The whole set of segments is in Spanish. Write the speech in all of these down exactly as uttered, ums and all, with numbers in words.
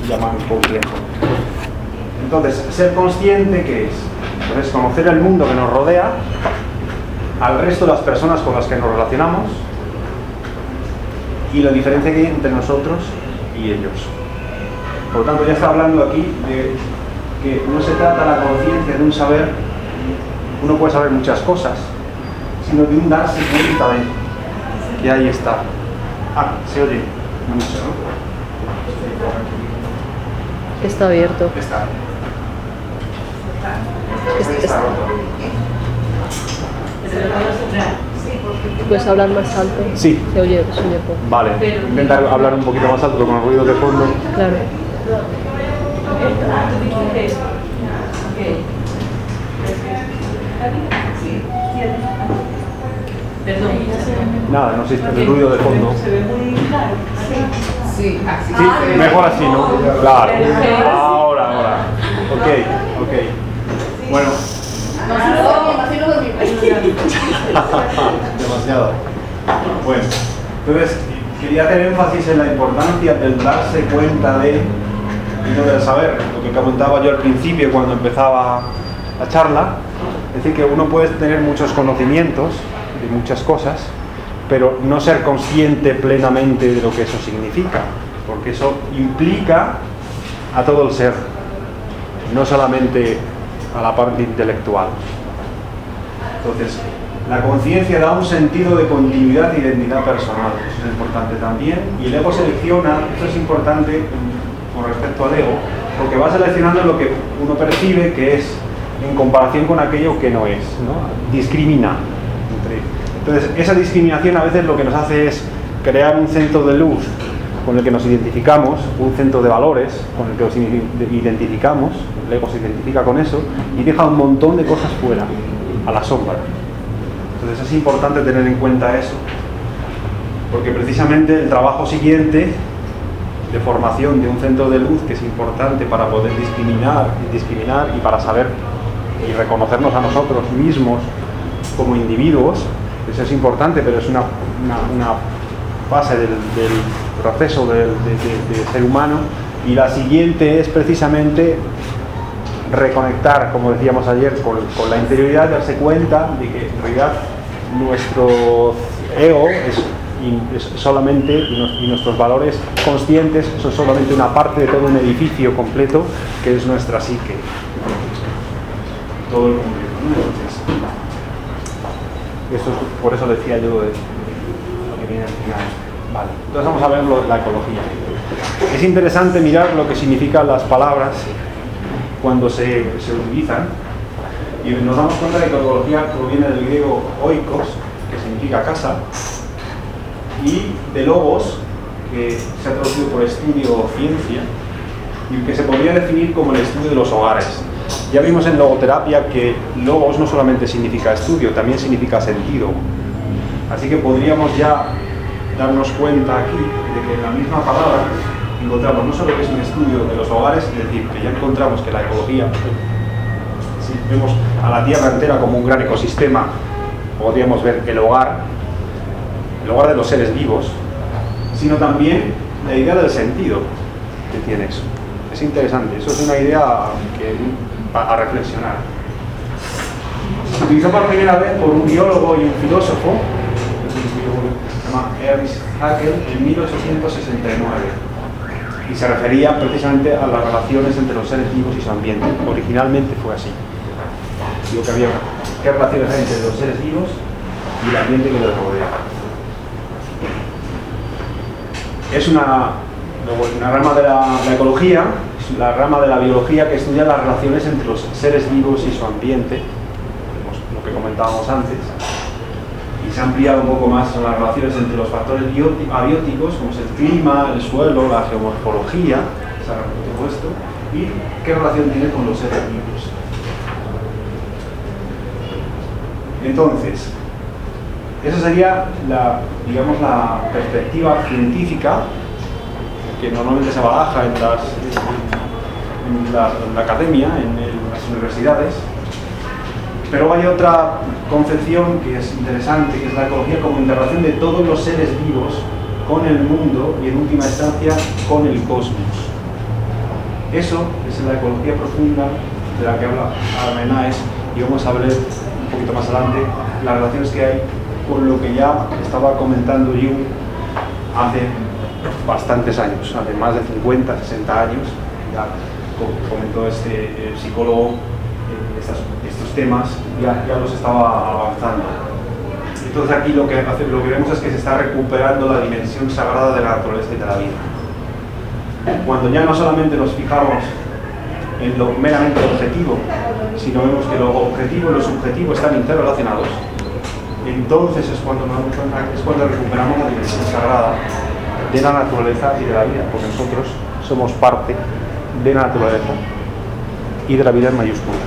llaman complejo. Entonces, ser consciente, ¿qué es? Pues conocer el mundo que nos rodea, al resto de las personas con las que nos relacionamos y la diferencia que hay entre nosotros y ellos. Por lo tanto, ya está hablando aquí de que no se trata la conciencia de un saber, uno puede saber muchas cosas, sino de un darse cuenta de que ahí está. Ah, se oye mucho, ¿no? Está abierto. Está. Es- Está es- roto. ¿Puedes hablar más alto? Sí. Se oye, se oye poco. Vale, intentar hablar un poquito más alto con el ruido de fondo. Claro. Nada, no existe el ruido de fondo. Sí, así. Sí, mejor así, ¿no? Claro. Ahora, ahora. Ok, ok. Bueno. Demasiado. Bueno, entonces quería hacer énfasis en la importancia del darse cuenta de, y no del saber, lo que comentaba yo al principio cuando empezaba la charla. Es decir, que uno puede tener muchos conocimientos de muchas cosas, pero no ser consciente plenamente de lo que eso significa, porque eso implica a todo el ser, no solamente a la parte intelectual. Entonces, la conciencia da un sentido de continuidad e identidad personal, eso es importante también, y el ego selecciona, esto es importante con respecto al ego, porque va seleccionando lo que uno percibe que es en comparación con aquello que no es, ¿no? Discrimina. Entonces, esa discriminación a veces lo que nos hace es crear un centro de luz con el que nos identificamos, un centro de valores con el que nos identificamos, el ego se identifica con eso, y deja un montón de cosas fuera, a la sombra. Entonces es importante tener en cuenta eso, porque precisamente el trabajo siguiente de formación de un centro de luz, que es importante para poder discriminar y discriminar y para saber y reconocernos a nosotros mismos como individuos, eso es importante, pero es una, una, una fase del, del proceso del de, de, de ser humano, y la siguiente es precisamente reconectar, como decíamos ayer, con, con la interioridad, darse cuenta de que en realidad nuestro ego es, es solamente, y, nos, y nuestros valores conscientes son solamente una parte de todo un edificio completo que es nuestra psique. Todo el completo, ¿no? Entonces, eso es, por eso decía yo de lo que viene al final. Vale, entonces vamos a ver lo de la ecología. Es interesante mirar lo que significan las palabras cuando se, se utilizan, y nos damos cuenta de que ecología proviene del griego oikos, que significa casa, y de logos, que se ha traducido por estudio o ciencia, y que se podría definir como el estudio de los hogares. Ya vimos en logoterapia que logos no solamente significa estudio, también significa sentido. Así que podríamos ya darnos cuenta aquí de que en la misma palabra encontramos no solo que es un estudio de los hogares, es decir, que ya encontramos que la ecología, si vemos a la Tierra entera como un gran ecosistema, podríamos ver el hogar, el hogar de los seres vivos, sino también la idea del sentido que tiene eso. Es interesante, eso es una idea que, a reflexionar. Se utilizó por primera vez por un biólogo y un filósofo, se llama Ernst Haeckel, en mil ochocientos sesenta y nueve. Y se refería precisamente a las relaciones entre los seres vivos y su ambiente. Originalmente fue así. Digo que había qué relaciones hay entre los seres vivos y el ambiente que los rodea. Es una, una rama de la, la ecología, es la rama de la biología que estudia las relaciones entre los seres vivos y su ambiente, lo que comentábamos antes. Y se ha ampliado un poco más las relaciones entre los factores abióticos, como es el clima, el suelo, la geomorfología, todo esto, y qué relación tiene con los seres vivos. Entonces, esa sería la, digamos, la perspectiva científica que normalmente se baraja en, las, en, la, en la academia, en, el, en las universidades. Pero hay otra concepción que es interesante, que es la ecología como interrelación de todos los seres vivos con el mundo y en última instancia con el cosmos. Eso es la ecología profunda de la que habla Armenáez, y vamos a ver un poquito más adelante las relaciones que hay con lo que ya estaba comentando Jung hace bastantes años, hace más de cincuenta, sesenta años, ya comentó este eh, psicólogo eh, estas, estos temas, ya, ya los estaba avanzando. Entonces aquí lo que, hace, lo que vemos es que se está recuperando la dimensión sagrada de la naturaleza y de la vida. Cuando ya no solamente nos fijamos en lo meramente objetivo, sino vemos que lo objetivo y lo subjetivo están interrelacionados, entonces es cuando, es cuando recuperamos la dimensión sagrada de la naturaleza y de la vida, porque nosotros somos parte de la naturaleza y de la vida en mayúsculas.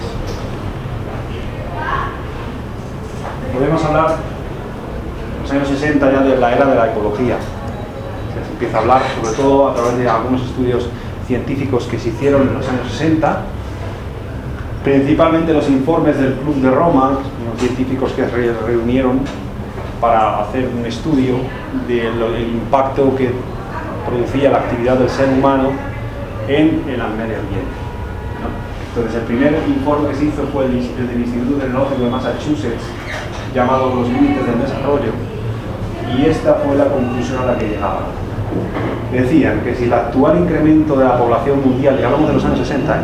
Podemos hablar en los años sesenta ya de la era de la ecología. Se empieza a hablar, sobre todo a través de algunos estudios científicos que se hicieron en los años sesenta, principalmente los informes del Club de Roma, los científicos que se reunieron para hacer un estudio del impacto que producía la actividad del ser humano en, en el medio ambiente, ¿no? Entonces el primer informe que se hizo fue el, el del Instituto Tecnológico de Massachusetts, llamado Los Límites del Desarrollo, y esta fue la conclusión a la que llegaban. Decían que si el actual incremento de la población mundial, y hablamos de los años sesenta,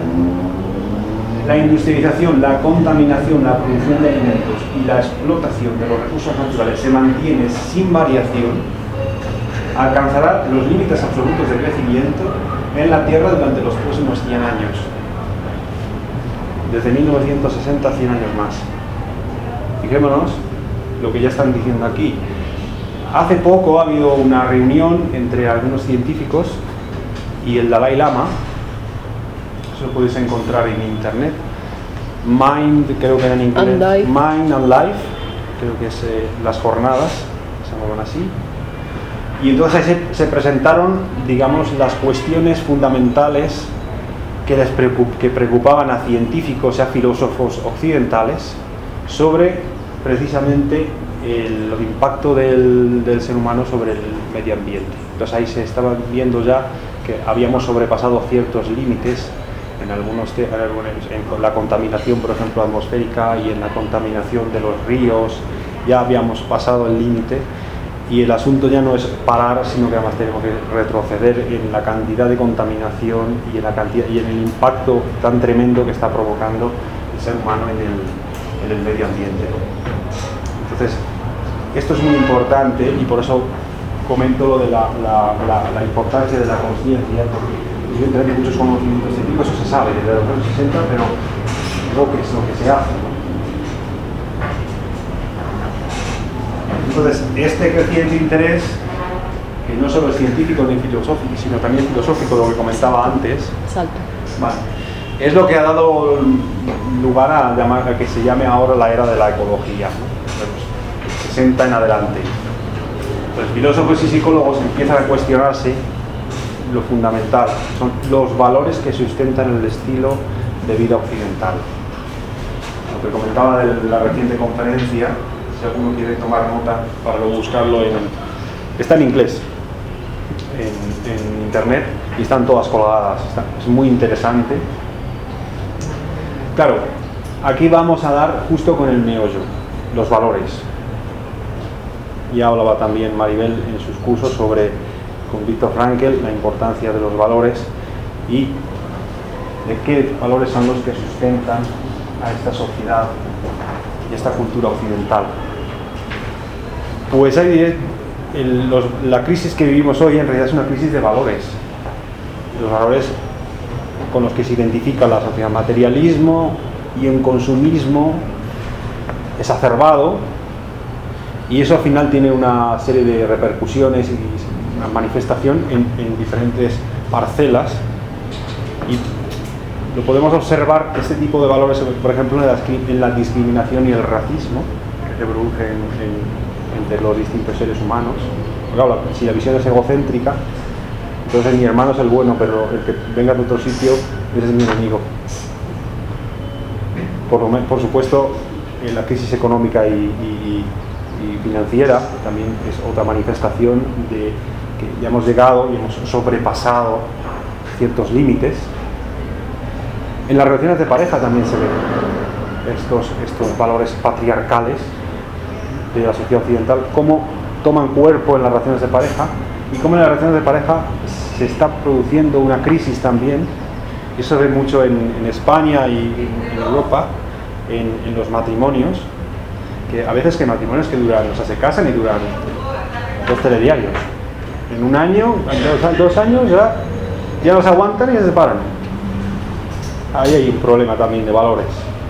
la industrialización, la contaminación, la producción de alimentos y la explotación de los recursos naturales se mantiene sin variación, alcanzará los límites absolutos de crecimiento en la Tierra durante los próximos cien años. Desde mil novecientos sesenta, cien años más. Fijémonos lo que ya están diciendo aquí. Hace poco ha habido una reunión entre algunos científicos y el Dalai Lama. Eso lo podéis encontrar en internet. Mind, creo que era en inglés. And Life. Mind and Life, creo que es eh, las jornadas, se llaman así. Y entonces se, se presentaron, digamos, las cuestiones fundamentales que, les preocup, que preocupaban a científicos y a filósofos occidentales sobre precisamente el, el impacto del, del ser humano sobre el medio ambiente. Entonces ahí se estaban viendo ya que habíamos sobrepasado ciertos límites en algunos te, en la contaminación, por ejemplo, atmosférica, y en la contaminación de los ríos ya habíamos pasado el límite, y el asunto ya no es parar, sino que además tenemos que retroceder en la cantidad de contaminación y en la cantidad y en el impacto tan tremendo que está provocando el ser humano en el, en el medio ambiente. Entonces, esto es muy importante, y por eso comento lo de la, la, la, la importancia de la conciencia, porque evidentemente muchos conocimientos científicos, eso se sabe desde los años sesenta, pero lo que es lo que se hace, ¿no? Entonces, este creciente interés, que no solo es científico ni filosófico, sino también filosófico, lo que comentaba antes, Salto. vale, es lo que ha dado lugar a, llamar, a que se llame ahora la era de la ecología, ¿no? De los sesenta en adelante. Los filósofos y psicólogos empiezan a cuestionarse lo fundamental, son los valores que sustentan el estilo de vida occidental. Lo que comentaba de la reciente conferencia, si alguno quiere tomar nota para luego buscarlo, en, está en inglés, en, en internet, y están todas colgadas, está, es muy interesante. Claro, aquí vamos a dar justo con el meollo, los valores. Ya hablaba también Maribel en sus cursos sobre, con Viktor Frankl, la importancia de los valores y de qué valores son los que sustentan a esta sociedad y esta cultura occidental. Pues hay, el, los, la crisis que vivimos hoy en realidad es una crisis de valores. Los valores con los que se identifica la sociedad, materialismo y un consumismo exacerbado, y eso al final tiene una serie de repercusiones y una manifestación en, en diferentes parcelas, y lo podemos observar, este tipo de valores, por ejemplo, en la, en la discriminación y el racismo que se produce en, en, entre los distintos seres humanos. Porque, claro, si la visión es egocéntrica, entonces mi hermano es el bueno, pero el que venga de otro sitio, ese es mi enemigo. Por, lo, por supuesto, en la crisis económica y, y, y financiera también es otra manifestación de que ya hemos llegado y hemos sobrepasado ciertos límites, En las relaciones de pareja también se ven estos, estos valores patriarcales de la sociedad occidental, cómo toman cuerpo en las relaciones de pareja y cómo en las relaciones de pareja se está produciendo una crisis también. Eso se ve mucho en, en España y en, en Europa, en, en los matrimonios, que a veces que matrimonios que duran, o sea, se casan y duran dos telediarios. En un año, dos, dos años ya, ya los aguantan y se separan. Ahí hay un problema también de valores.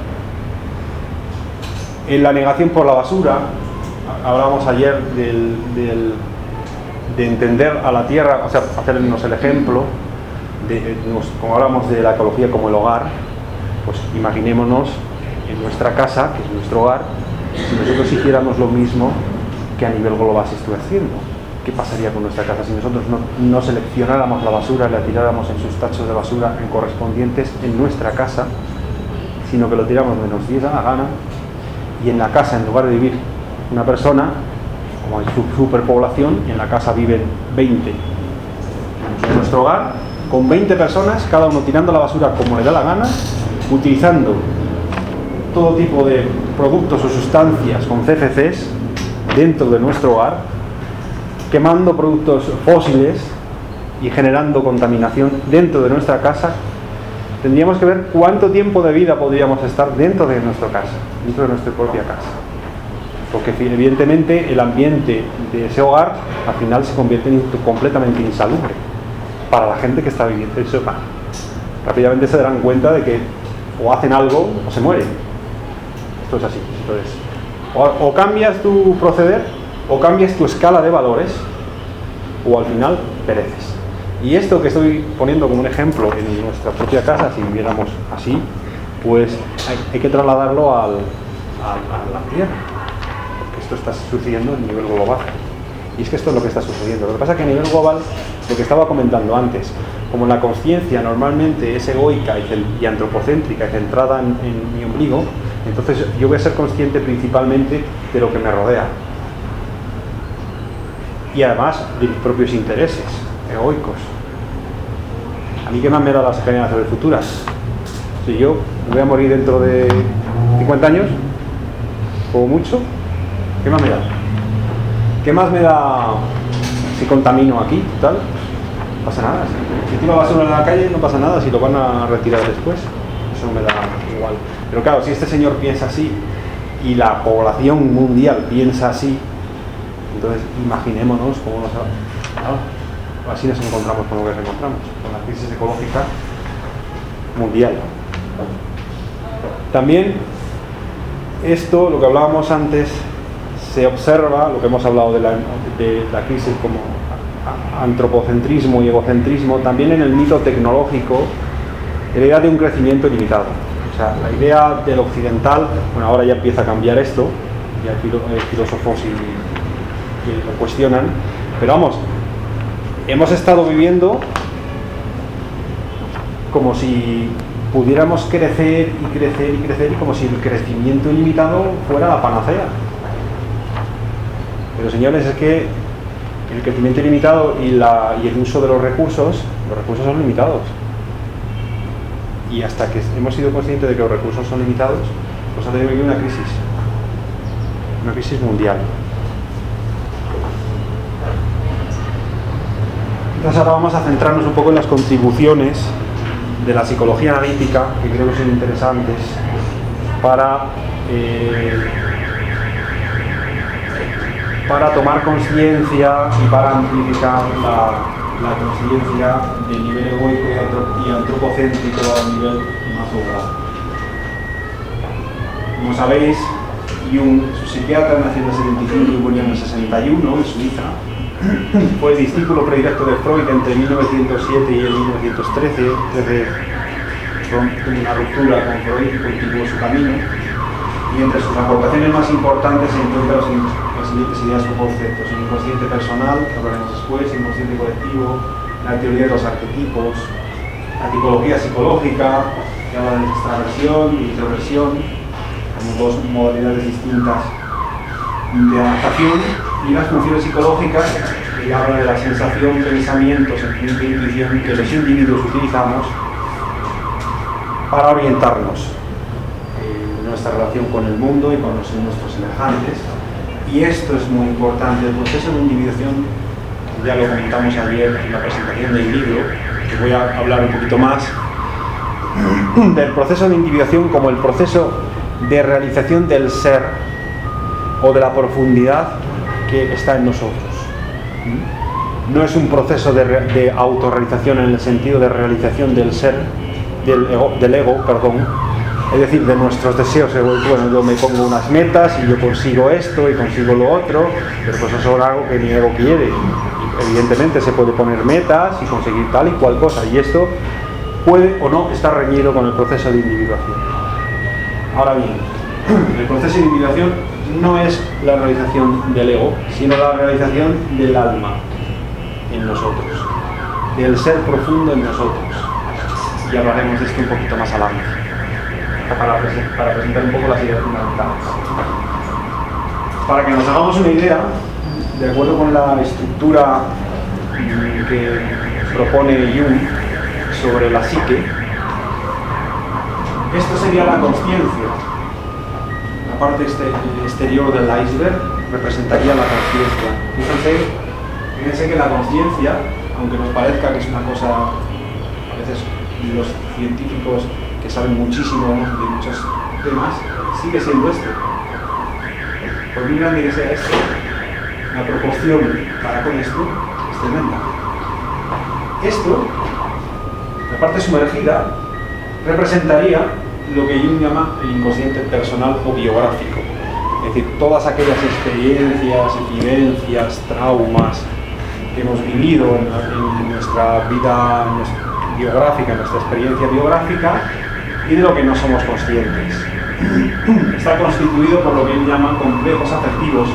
En la negación por la basura, hablábamos ayer del, del, de entender a la tierra, o sea, hacernos el ejemplo, de, nos, como hablamos de la ecología como el hogar, pues imaginémonos en nuestra casa, que es nuestro hogar, si nosotros hiciéramos lo mismo que a nivel global se estuviera haciendo. ¿Qué pasaría con nuestra casa si nosotros no, no seleccionáramos la basura, la tiráramos en sus tachos de basura en correspondientes en nuestra casa, sino que lo tiramos donde nos diera la gana, y en la casa, en lugar de vivir una persona, como hay su superpoblación, y en la casa viven veinte. En nuestro hogar, con veinte personas, cada uno tirando la basura como le da la gana, utilizando todo tipo de productos o sustancias con C F Cs dentro de nuestro hogar, quemando productos fósiles y generando contaminación dentro de nuestra casa. Tendríamos que ver cuánto tiempo de vida podríamos estar dentro de nuestra casa, dentro de nuestra propia casa. Porque evidentemente el ambiente de ese hogar al final se convierte en completamente insalubre para la gente que está viviendo eso. Rápidamente se darán cuenta de que o hacen algo o se mueren. Esto es así. Entonces, o, o cambias tu proceder, o cambias tu escala de valores, o al final pereces. Y esto que estoy poniendo como un ejemplo en nuestra propia casa, si viviéramos así, pues hay, hay que trasladarlo al, al, a la tierra, porque esto está sucediendo a nivel global. Y es que esto es lo que está sucediendo. Lo que pasa es que a nivel global, lo que estaba comentando antes, como la conciencia normalmente es egoica y antropocéntrica y centrada en, en mi ombligo, entonces yo voy a ser consciente principalmente de lo que me rodea. Y además de mis propios intereses egoicos. ¿A mí qué más me da las generaciones futuras? Si yo me voy a morir dentro de cincuenta años, o mucho, ¿qué más me da? ¿Qué más me da si contamino aquí, tal? No pasa nada. Si tiro basura en la calle no pasa nada, si lo van a retirar después. Eso me da igual. Pero claro, si este señor piensa así y la población mundial piensa así, entonces imaginémonos cómo nos... ¿no? Así nos encontramos con lo que nos encontramos, con la crisis ecológica mundial. También esto, lo que hablábamos antes, se observa, lo que hemos hablado de la, de la crisis como antropocentrismo y egocentrismo, también en el mito tecnológico, en la idea de un crecimiento ilimitado. O sea, la idea del occidental, bueno, ahora ya empieza a cambiar esto, ya hay filósofos y que lo cuestionan, pero vamos, hemos estado viviendo como si pudiéramos crecer y crecer y crecer y como si el crecimiento ilimitado fuera la panacea. Pero señores, es que el crecimiento ilimitado y, la, y el uso de los recursos, los recursos son limitados. Y hasta que hemos sido conscientes de que los recursos son limitados, pues ha tenido que vivir una crisis, una crisis mundial. Entonces ahora vamos a centrarnos un poco en las contribuciones de la psicología analítica, que creo que son interesantes para, eh, para tomar conciencia y para amplificar la, la conciencia del nivel egoico y antropocéntrico a un nivel más global. Como sabéis, Jung, su psiquiatra, nació en el setenta y cinco y murió en el sesenta y uno en Suiza. Fue discípulo predilecto de Freud entre mil novecientos siete y mil novecientos trece. Desde una ruptura con Freud y continuó su camino. Y entre sus aportaciones más importantes se encuentran las siguientes ideas o conceptos: el inconsciente personal, que hablaremos después, el inconsciente colectivo, la teoría de los arquetipos, la tipología psicológica, que habla de extraversión y introversión, como dos modalidades distintas de adaptación, y las funciones psicológicas, que habla de la sensación, pensamiento, sentimiento e intuición que los individuos utilizamos para orientarnos en nuestra relación con el mundo y con los, nuestros semejantes. Y esto es muy importante. El proceso de individuación, ya lo comentamos ayer en la presentación del libro, que voy a hablar un poquito más, del proceso de individuación como el proceso de realización del ser o de la profundidad que está en nosotros. No es un proceso de, de autorrealización en el sentido de realización del ser, del ego, del ego, perdón, es decir, de nuestros deseos. Bueno, yo me pongo unas metas y yo consigo esto y consigo lo otro, pero pues eso es algo que mi ego quiere. Y evidentemente se puede poner metas y conseguir tal y cual cosa, y esto puede o no estar reñido con el proceso de individuación. Ahora bien, el proceso de individuación no es la realización del ego, sino la realización del alma en nosotros, del ser profundo en nosotros. Y hablaremos de esto un poquito más adelante, para, presen- para presentar un poco las ideas fundamentales. Para que nos hagamos una idea, de acuerdo con la estructura que propone Jung sobre la psique, esto sería la consciencia. La parte este, exterior del iceberg representaría la consciencia. Fíjense, fíjense que la consciencia, aunque nos parezca que es una cosa, a veces los científicos que saben muchísimo de muchos temas, sigue siendo esto. Por muy grande que sea esto, la proporción para con esto es tremenda. Esto, la parte sumergida, representaría lo que Jung llama el inconsciente personal o biográfico. Es decir, todas aquellas experiencias, vivencias, traumas que hemos vivido en, en nuestra vida en nuestra biográfica, en nuestra experiencia biográfica, y de lo que no somos conscientes. Está constituido por lo que él llama complejos afectivos,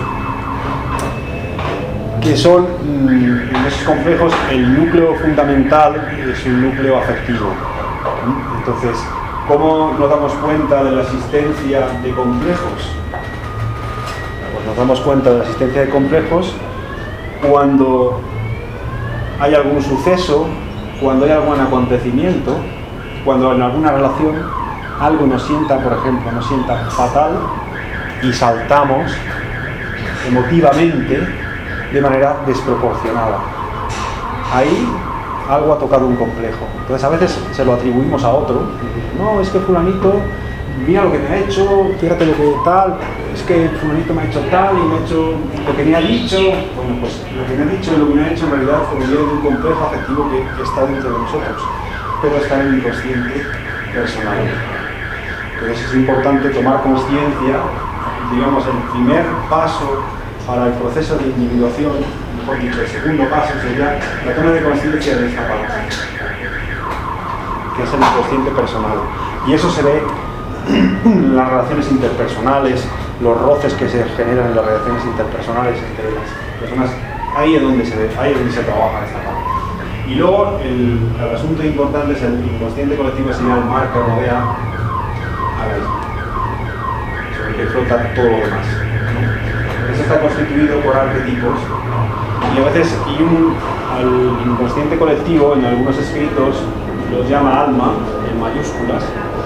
que son, en esos complejos, el núcleo fundamental es un núcleo afectivo. Entonces, ¿cómo nos damos cuenta de la existencia de complejos? Pues nos damos cuenta de la existencia de complejos cuando hay algún suceso, cuando hay algún acontecimiento, cuando en alguna relación algo nos sienta, por ejemplo, nos sienta fatal y saltamos emotivamente de manera desproporcionada. Ahí algo ha tocado un complejo. Entonces a veces se lo atribuimos a otro. No, es que fulanito, mira lo que me ha hecho, fíjate lo que tal, es que fulanito me ha hecho tal y me ha hecho lo que me ha dicho. Bueno, pues lo que me ha dicho y lo que me ha hecho en realidad proviene de un complejo afectivo que, que está dentro de nosotros, pero está en el inconsciente personal. Entonces es importante tomar conciencia, digamos, el primer paso para el proceso de individuación, mejor dicho, el segundo paso sería la toma de conciencia de esta parte, que es el inconsciente personal. Y eso se ve en las relaciones interpersonales, los roces que se generan en las relaciones interpersonales entre las personas. Ahí es donde se ve, ahí es donde se trabaja esta parte. Y luego el, el asunto importante es el inconsciente colectivo, sería el mar que rodea a la isla, sobre el que flota todo lo demás. Eso está constituido por arquetipos, y a veces Jung al inconsciente colectivo en algunos escritos los llama alma en mayúsculas,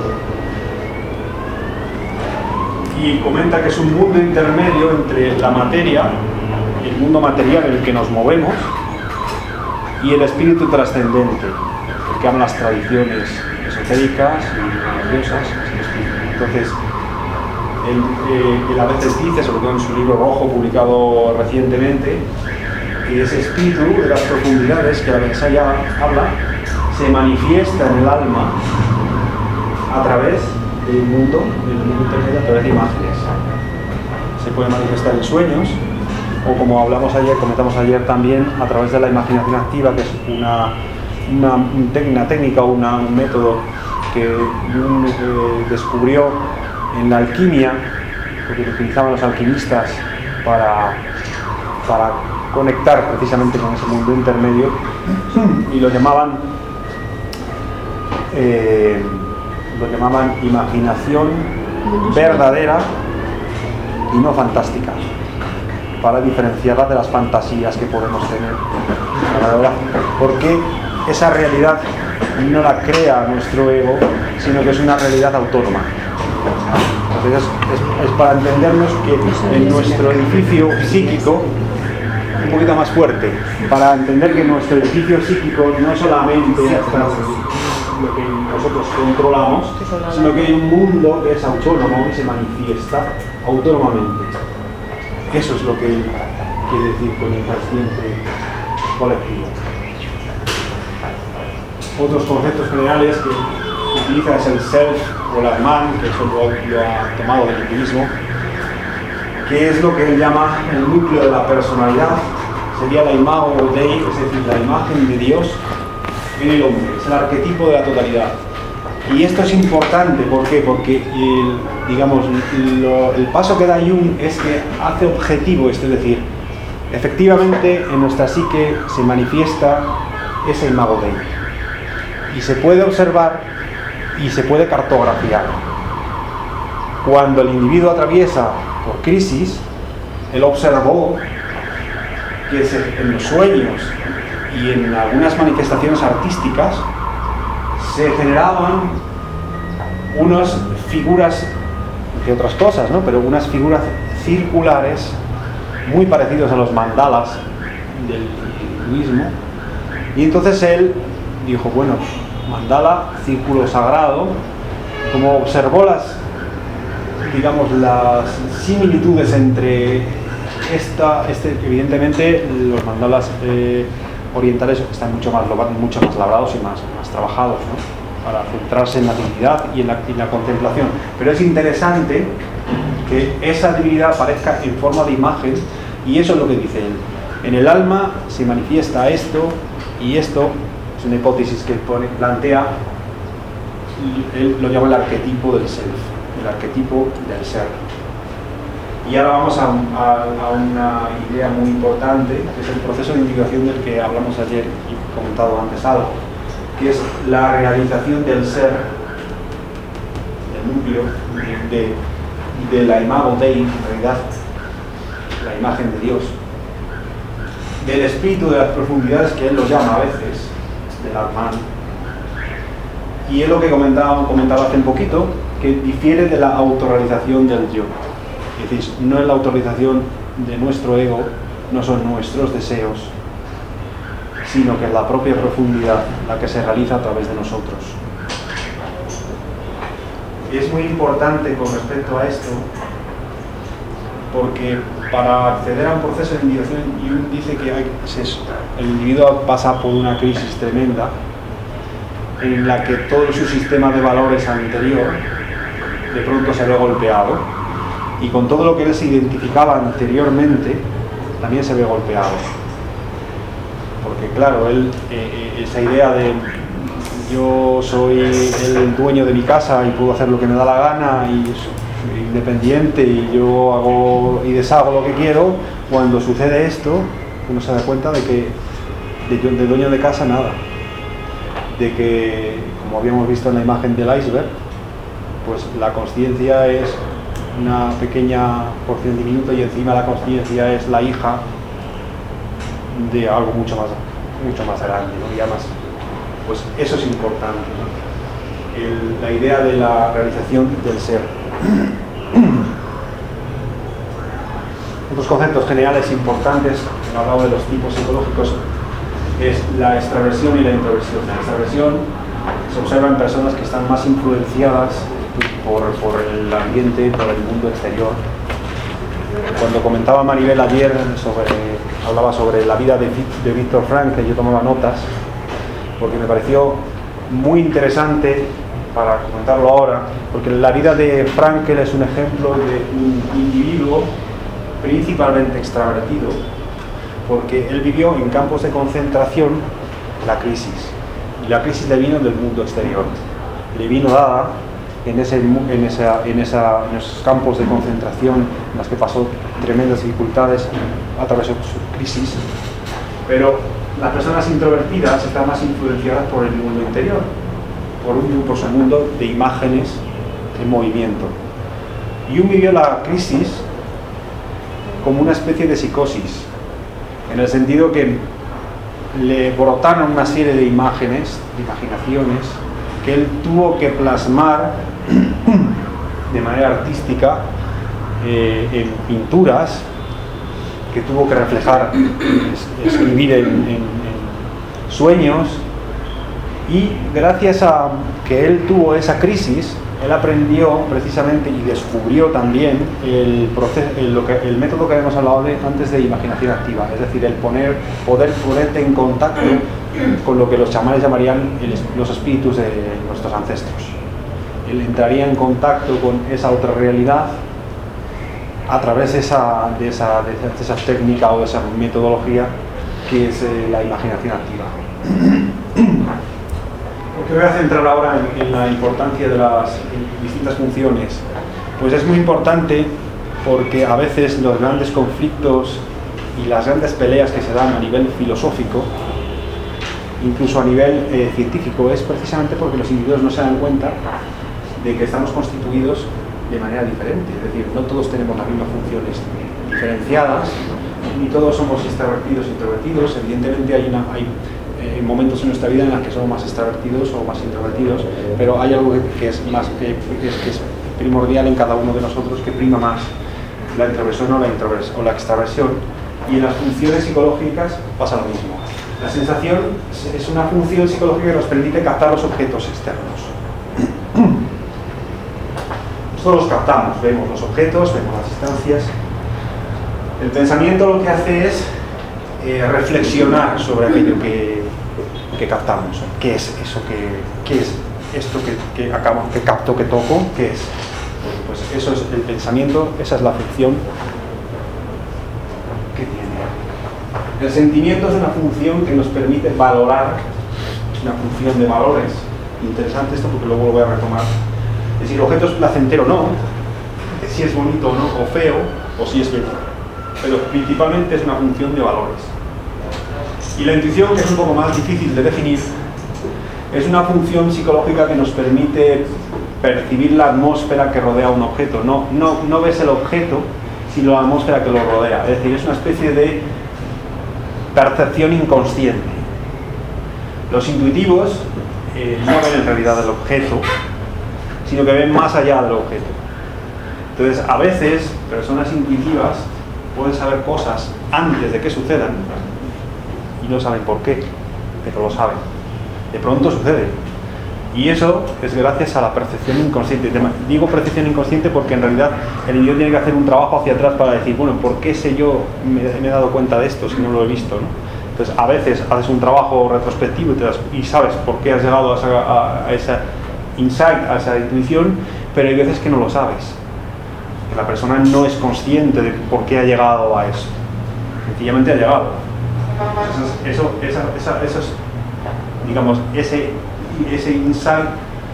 y comenta que es un mundo intermedio entre la materia, el mundo material en el que nos movemos, y el espíritu trascendente, el que hablan las tradiciones esotéricas y religiosas. Entonces, él, eh, él a veces dice, sobre todo en su libro rojo publicado recientemente, que ese espíritu de las profundidades que la Mensaya habla se manifiesta en el alma a través del mundo, del mundo intermedio, a través de imágenes. Se puede manifestar en sueños, o como hablamos ayer, comentamos ayer también, a través de la imaginación activa, que es una, una, una técnica o una, un método que Jung eh, descubrió en la alquimia, porque lo utilizaban los alquimistas para, para conectar precisamente con ese mundo intermedio, y lo llamaban eh, lo llamaban imaginación verdadera y no fantástica, para diferenciarla de las fantasías que podemos tener. Porque esa realidad no la crea nuestro ego, sino que es una realidad autónoma. Entonces es, es para entendernos que en nuestro edificio psíquico, un poquito más fuerte, para entender que nuestro edificio psíquico no solamente está lo que nosotros controlamos, sino que hay un mundo que es autónomo y se manifiesta autónomamente. Eso es lo que él quiere decir con inconsciente colectivo. Otros conceptos generales que utiliza es el self o el Atman, que eso lo, lo ha tomado del budismo, que es lo que él llama el núcleo de la personalidad, sería la imago Dei, es decir, la imagen de Dios en el hombre, es el arquetipo de la totalidad. Y esto es importante, ¿por qué? Porque el, digamos, lo, el paso que da Jung es que hace objetivo esto, es decir, efectivamente en nuestra psique se manifiesta ese imago Dei y se puede observar y se puede cartografiar. Cuando el individuo atraviesa por crisis, él observó que se, en los sueños y en algunas manifestaciones artísticas se generaban unas figuras, entre otras cosas, ¿no? Pero unas figuras circulares muy parecidas a los mandalas del hinduismo. Y entonces él dijo, bueno, mandala, círculo sagrado, como observó las, digamos, las similitudes entre esta, este, evidentemente los mandalas eh, orientales están mucho más, mucho más labrados y más, más trabajados, ¿no? Para centrarse en la divinidad y en la, en la contemplación. Pero es interesante que esa divinidad aparezca en forma de imagen, y eso es lo que dice él. En el alma se manifiesta esto, y esto es una hipótesis que él pone, plantea, él lo llama el arquetipo del self, el arquetipo del ser. Y ahora vamos a, a, a una idea muy importante, que es el proceso de individuación del que hablamos ayer y comentado antes algo, que es la realización del ser, del núcleo, de, de la imago Dei, en realidad, la imagen de Dios, del espíritu de las profundidades, que él lo llama a veces, del Atman. Y es lo que comentaba, comentaba hace un poquito, que difiere de la autorrealización del yo. Es decir, no es la autorrealización de nuestro ego, no son nuestros deseos, sino que es la propia profundidad la que se realiza a través de nosotros. Es muy importante con respecto a esto, porque para acceder a un proceso de individuación, Jung dice que hay, el individuo pasa por una crisis tremenda en la que todo su sistema de valores anterior de pronto se ve golpeado, y con todo lo que él se identificaba anteriormente también se ve golpeado, porque claro, él, eh, esa idea de yo soy el dueño de mi casa y puedo hacer lo que me da la gana y soy independiente y yo hago y deshago lo que quiero, cuando sucede esto uno se da cuenta de que de, de dueño de casa nada, de que, como habíamos visto en la imagen del iceberg, pues la consciencia es una pequeña porción diminuta y encima la consciencia es la hija de algo mucho más, mucho más grande, ¿no? Y además, pues eso es importante, ¿no? El, la idea de la realización del ser. Otros conceptos generales importantes, he hablado de los tipos psicológicos, es la extraversión y la introversión. La extraversión se observa en personas que están más influenciadas por, por el ambiente, por el mundo exterior. Cuando comentaba Maribel ayer, sobre, hablaba sobre la vida de, de Víctor Frankl, yo tomaba notas, porque me pareció muy interesante para comentarlo ahora, porque la vida de Frankl es un ejemplo de un individuo principalmente extravertido, porque él vivió en campos de concentración la crisis, y la crisis le vino del mundo exterior, le vino dada en, ese, en, esa, en, esa, en esos campos de concentración en los que pasó tremendas dificultades, atravesó su crisis, pero las personas introvertidas están más influenciadas por el mundo interior, por, un, por su mundo de imágenes en movimiento. Jung vivió la crisis como una especie de psicosis, en el sentido que le brotaron una serie de imágenes, de imaginaciones, que él tuvo que plasmar de manera artística eh, en pinturas, que tuvo que reflejar, es, escribir en, en, en sueños, y gracias a que él tuvo esa crisis, él aprendió precisamente y descubrió también el, proceso, el, lo que, el método que habíamos hablado de, antes de imaginación activa, es decir, el poner, poder ponerte en contacto con lo que los chamanes llamarían el, los espíritus de nuestros ancestros. Él entraría en contacto con esa otra realidad a través de esa, de esa, de esa, de esa técnica o de esa metodología que es eh, la imaginación activa. Porque voy a centrar ahora en, en la importancia de las distintas funciones. Pues es muy importante porque a veces los grandes conflictos y las grandes peleas que se dan a nivel filosófico, incluso a nivel eh, científico, es precisamente porque los individuos no se dan cuenta de que estamos constituidos de manera diferente. Es decir, no todos tenemos las mismas funciones diferenciadas, ni todos somos extravertidos e introvertidos. Evidentemente hay, una, hay eh, momentos en nuestra vida en los que somos más extravertidos o más introvertidos, pero hay algo que, que, es, más, que, que, es, que es primordial en cada uno de nosotros, que prima más la introversión o la, introversión, o la extraversión. Y en las funciones psicológicas pasa lo mismo. La sensación es una función psicológica que nos permite captar los objetos externos. Nosotros los captamos, vemos los objetos, vemos las distancias. El pensamiento lo que hace es eh, reflexionar sobre aquello que, que captamos. ¿Qué es eso que, qué es esto que, que acabo, que capto, que toco? ¿Qué es? Pues eso es el pensamiento, esa es la función que tiene. El sentimiento es una función que nos permite valorar, es una función de valores. Interesante esto porque luego lo voy a retomar. Es decir, el objeto es placentero o no, si es bonito o no, o feo, o si es bello. Pero principalmente es una función de valores. Y la intuición, que es un poco más difícil de definir, es una función psicológica que nos permite percibir la atmósfera que rodea un objeto. No, no, no ves el objeto, sino la atmósfera que lo rodea. Es decir, es una especie de percepción inconsciente. Los intuitivos eh, no ven en realidad el objeto, sino que ven más allá del objeto. Entonces, a veces, personas intuitivas pueden saber cosas antes de que sucedan y no saben por qué, pero lo saben. De pronto sucede. Y eso es gracias a la percepción inconsciente. Digo percepción inconsciente porque en realidad el individuo tiene que hacer un trabajo hacia atrás para decir, bueno, ¿por qué sé yo, me, me he dado cuenta de esto si no lo he visto, ¿no? Entonces, a veces haces un trabajo retrospectivo y, te das, y sabes por qué has llegado a esa, a, a esa insight, a esa intuición, pero hay veces que no lo sabes. Que la persona no es consciente de por qué ha llegado a eso. Sencillamente ha llegado. Eso, eso, esa, esa, eso es, digamos, ese, ese insight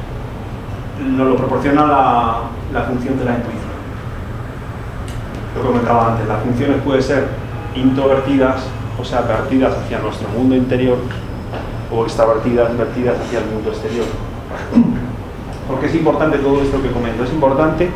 nos lo proporciona la, la función de la intuición. Lo que comentaba antes, las funciones pueden ser introvertidas, o sea, vertidas hacia nuestro mundo interior, o extravertidas, vertidas hacia el mundo exterior. ¿Por qué es importante todo esto que comento? Es importante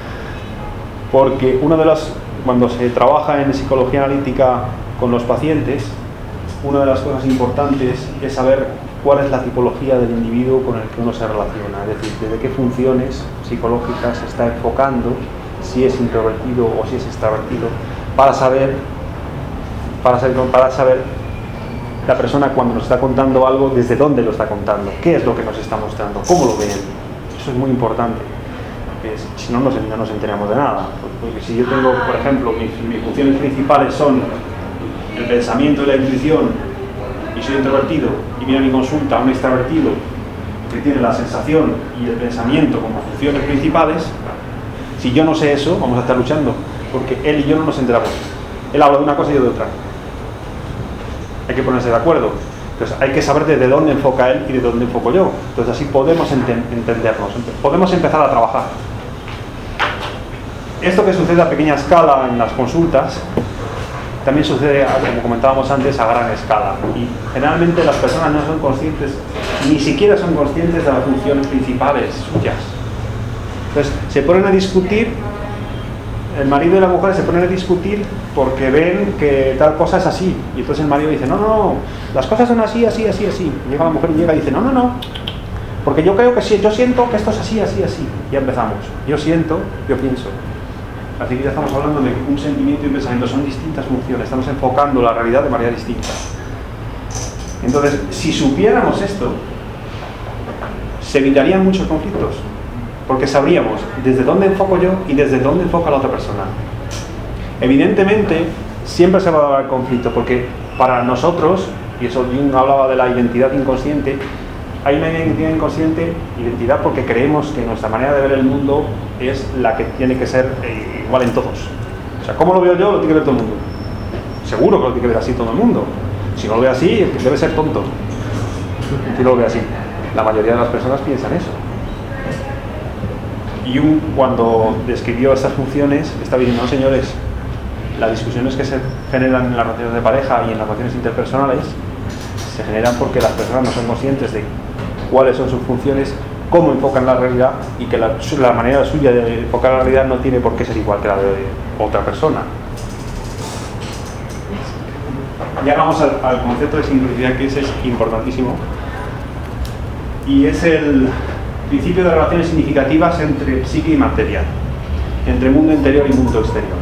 porque una de las, cuando se trabaja en psicología analítica con los pacientes, una de las cosas importantes es saber cuál es la tipología del individuo con el que uno se relaciona, es decir, desde qué funciones psicológicas se está enfocando, si es introvertido o si es extravertido, para saber, para saber, para saber la persona cuando nos está contando algo, desde dónde lo está contando, qué es lo que nos está mostrando, cómo lo ve él. Eso es muy importante, es, si no, no nos, no nos enteramos de nada. Porque si yo tengo, por ejemplo, mis, mis funciones principales son el pensamiento y la intuición, y soy introvertido, y viene a mi consulta un extravertido que tiene la sensación y el pensamiento como funciones principales, si yo no sé eso, vamos a estar luchando, porque él y yo no nos enteramos. Él habla de una cosa y yo de otra. Hay que ponerse de acuerdo. Entonces hay que saber desde dónde enfoca él y de dónde enfoco yo. Entonces así podemos enten- entendernos, podemos empezar a trabajar. Esto que sucede a pequeña escala en las consultas, también sucede, como comentábamos antes, a gran escala. Y generalmente las personas no son conscientes, ni siquiera son conscientes de las funciones principales suyas. Entonces se ponen a discutir el marido y la mujer se ponen a discutir porque ven que tal cosa es así. Y entonces el marido dice, no, no, no, las cosas son así, así, así, así. Y llega la mujer y llega y dice, no, no, no, porque yo creo que sí, yo siento que esto es así, así, así. Y ya empezamos. Yo siento, yo pienso. Así que ya estamos hablando de que un sentimiento y un pensamiento son distintas funciones. Estamos enfocando la realidad de manera distinta. Entonces, si supiéramos esto, se evitarían muchos conflictos. Porque sabríamos desde dónde enfoco yo y desde dónde enfoca la otra persona. Evidentemente, siempre se va a dar el conflicto, porque para nosotros, y eso Jung hablaba de la identidad inconsciente, hay una identidad inconsciente, identidad porque creemos que nuestra manera de ver el mundo es la que tiene que ser eh, igual en todos. O sea, ¿cómo lo veo yo? Lo tiene que ver todo el mundo. Seguro que lo tiene que ver así todo el mundo. Si no lo ve así, debe ser tonto. Si no lo ve así. La mayoría de las personas piensan eso. Jung, cuando describió estas funciones, estaba diciendo, no señores, las discusiones que se generan en las relaciones de pareja y en las relaciones interpersonales se generan porque las personas no son conscientes de cuáles son sus funciones, cómo enfocan la realidad, y que la, la manera suya de enfocar la realidad no tiene por qué ser igual que la de otra persona. Llegamos al, al concepto de sincronicidad, que ese es importantísimo, y es el principio de relaciones significativas entre psique y materia, entre mundo interior y mundo exterior.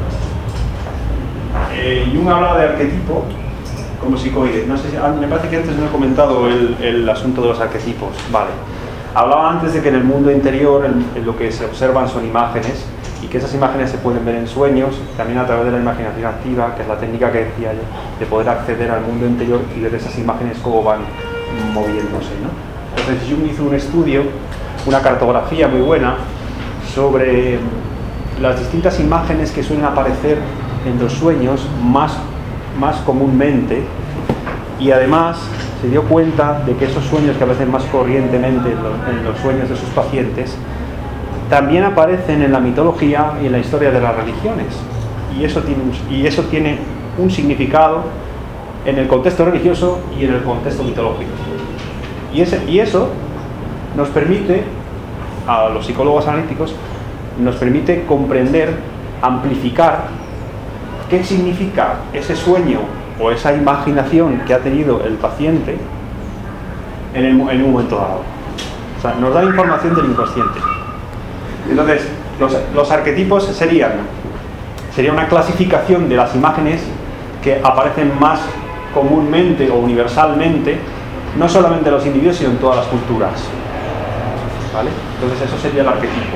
Eh, Jung hablaba de arquetipo como psicoide. No sé si, me parece que antes no he comentado el, el asunto de los arquetipos. Vale. Hablaba antes de que en el mundo interior el, el, lo que se observan son imágenes, y que esas imágenes se pueden ver en sueños, también a través de la imaginación activa, que es la técnica que decía yo, de poder acceder al mundo interior y ver esas imágenes cómo van moviéndose, ¿no? Entonces Jung hizo un estudio, una cartografía muy buena sobre las distintas imágenes que suelen aparecer en los sueños más, más comúnmente, y además se dio cuenta de que esos sueños que aparecen más corrientemente en los, en los sueños de sus pacientes también aparecen en la mitología y en la historia de las religiones, y eso tiene un, y eso tiene un significado en el contexto religioso y en el contexto mitológico, y, ese, y eso nos permite, a los psicólogos analíticos, nos permite comprender, amplificar qué significa ese sueño o esa imaginación que ha tenido el paciente en, el, en un momento dado. O sea, nos da información del inconsciente. Entonces, los, los arquetipos serían, sería una clasificación de las imágenes que aparecen más comúnmente o universalmente, no solamente en los individuos, sino en todas las culturas. ¿Vale? Entonces eso sería el arquetipo.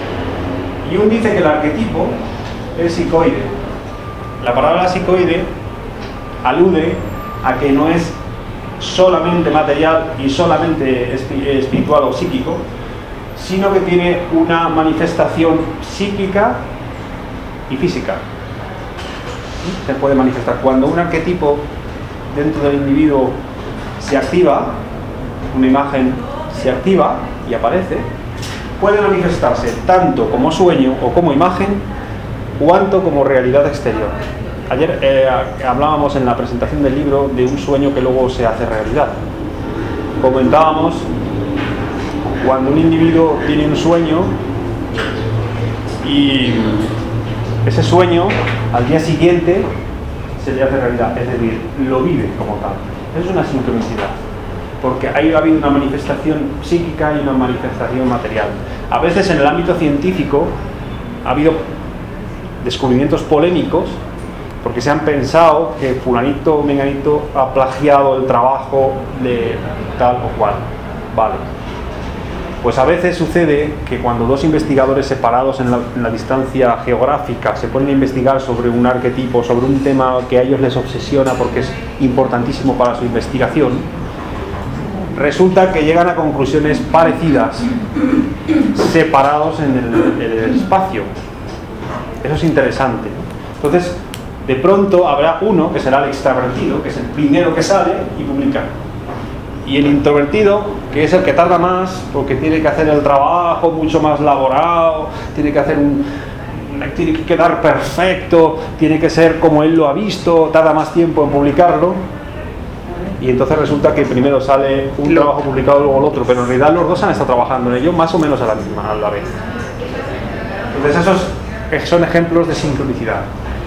Y Jung dice que el arquetipo es psicoide. La palabra psicoide alude a que no es solamente material y solamente espiritual o psíquico, sino que tiene una manifestación psíquica y física. Se puede manifestar cuando un arquetipo dentro del individuo se activa, una imagen se activa y aparece, puede manifestarse tanto como sueño o como imagen, cuanto como realidad exterior. Ayer eh, hablábamos en la presentación del libro de un sueño que luego se hace realidad. Comentábamos cuando un individuo tiene un sueño y ese sueño al día siguiente se le hace realidad, es decir, lo vive como tal. Es una sincronicidad, porque ahí ha habido una manifestación psíquica y una manifestación material. A veces en el ámbito científico ha habido descubrimientos polémicos porque se han pensado que fulanito o menganito ha plagiado el trabajo de tal o cual. Vale. Pues a veces sucede que cuando dos investigadores separados en la, en la distancia geográfica se ponen a investigar sobre un arquetipo, sobre un tema que a ellos les obsesiona porque es importantísimo para su investigación, resulta que llegan a conclusiones parecidas, separados en el, en el espacio. Eso es interesante. Entonces, de pronto habrá uno que será el extravertido, que es el primero que sale y publica. Y el introvertido, que es el que tarda más, porque tiene que hacer el trabajo mucho más elaborado, tiene que hacer un, tiene que quedar perfecto, tiene que ser como él lo ha visto, tarda más tiempo en publicarlo. Y entonces resulta que primero sale un trabajo publicado, luego el otro, pero en realidad los dos han estado trabajando en ello más o menos a la misma a la vez. Entonces eso es son ejemplos de sincronicidad.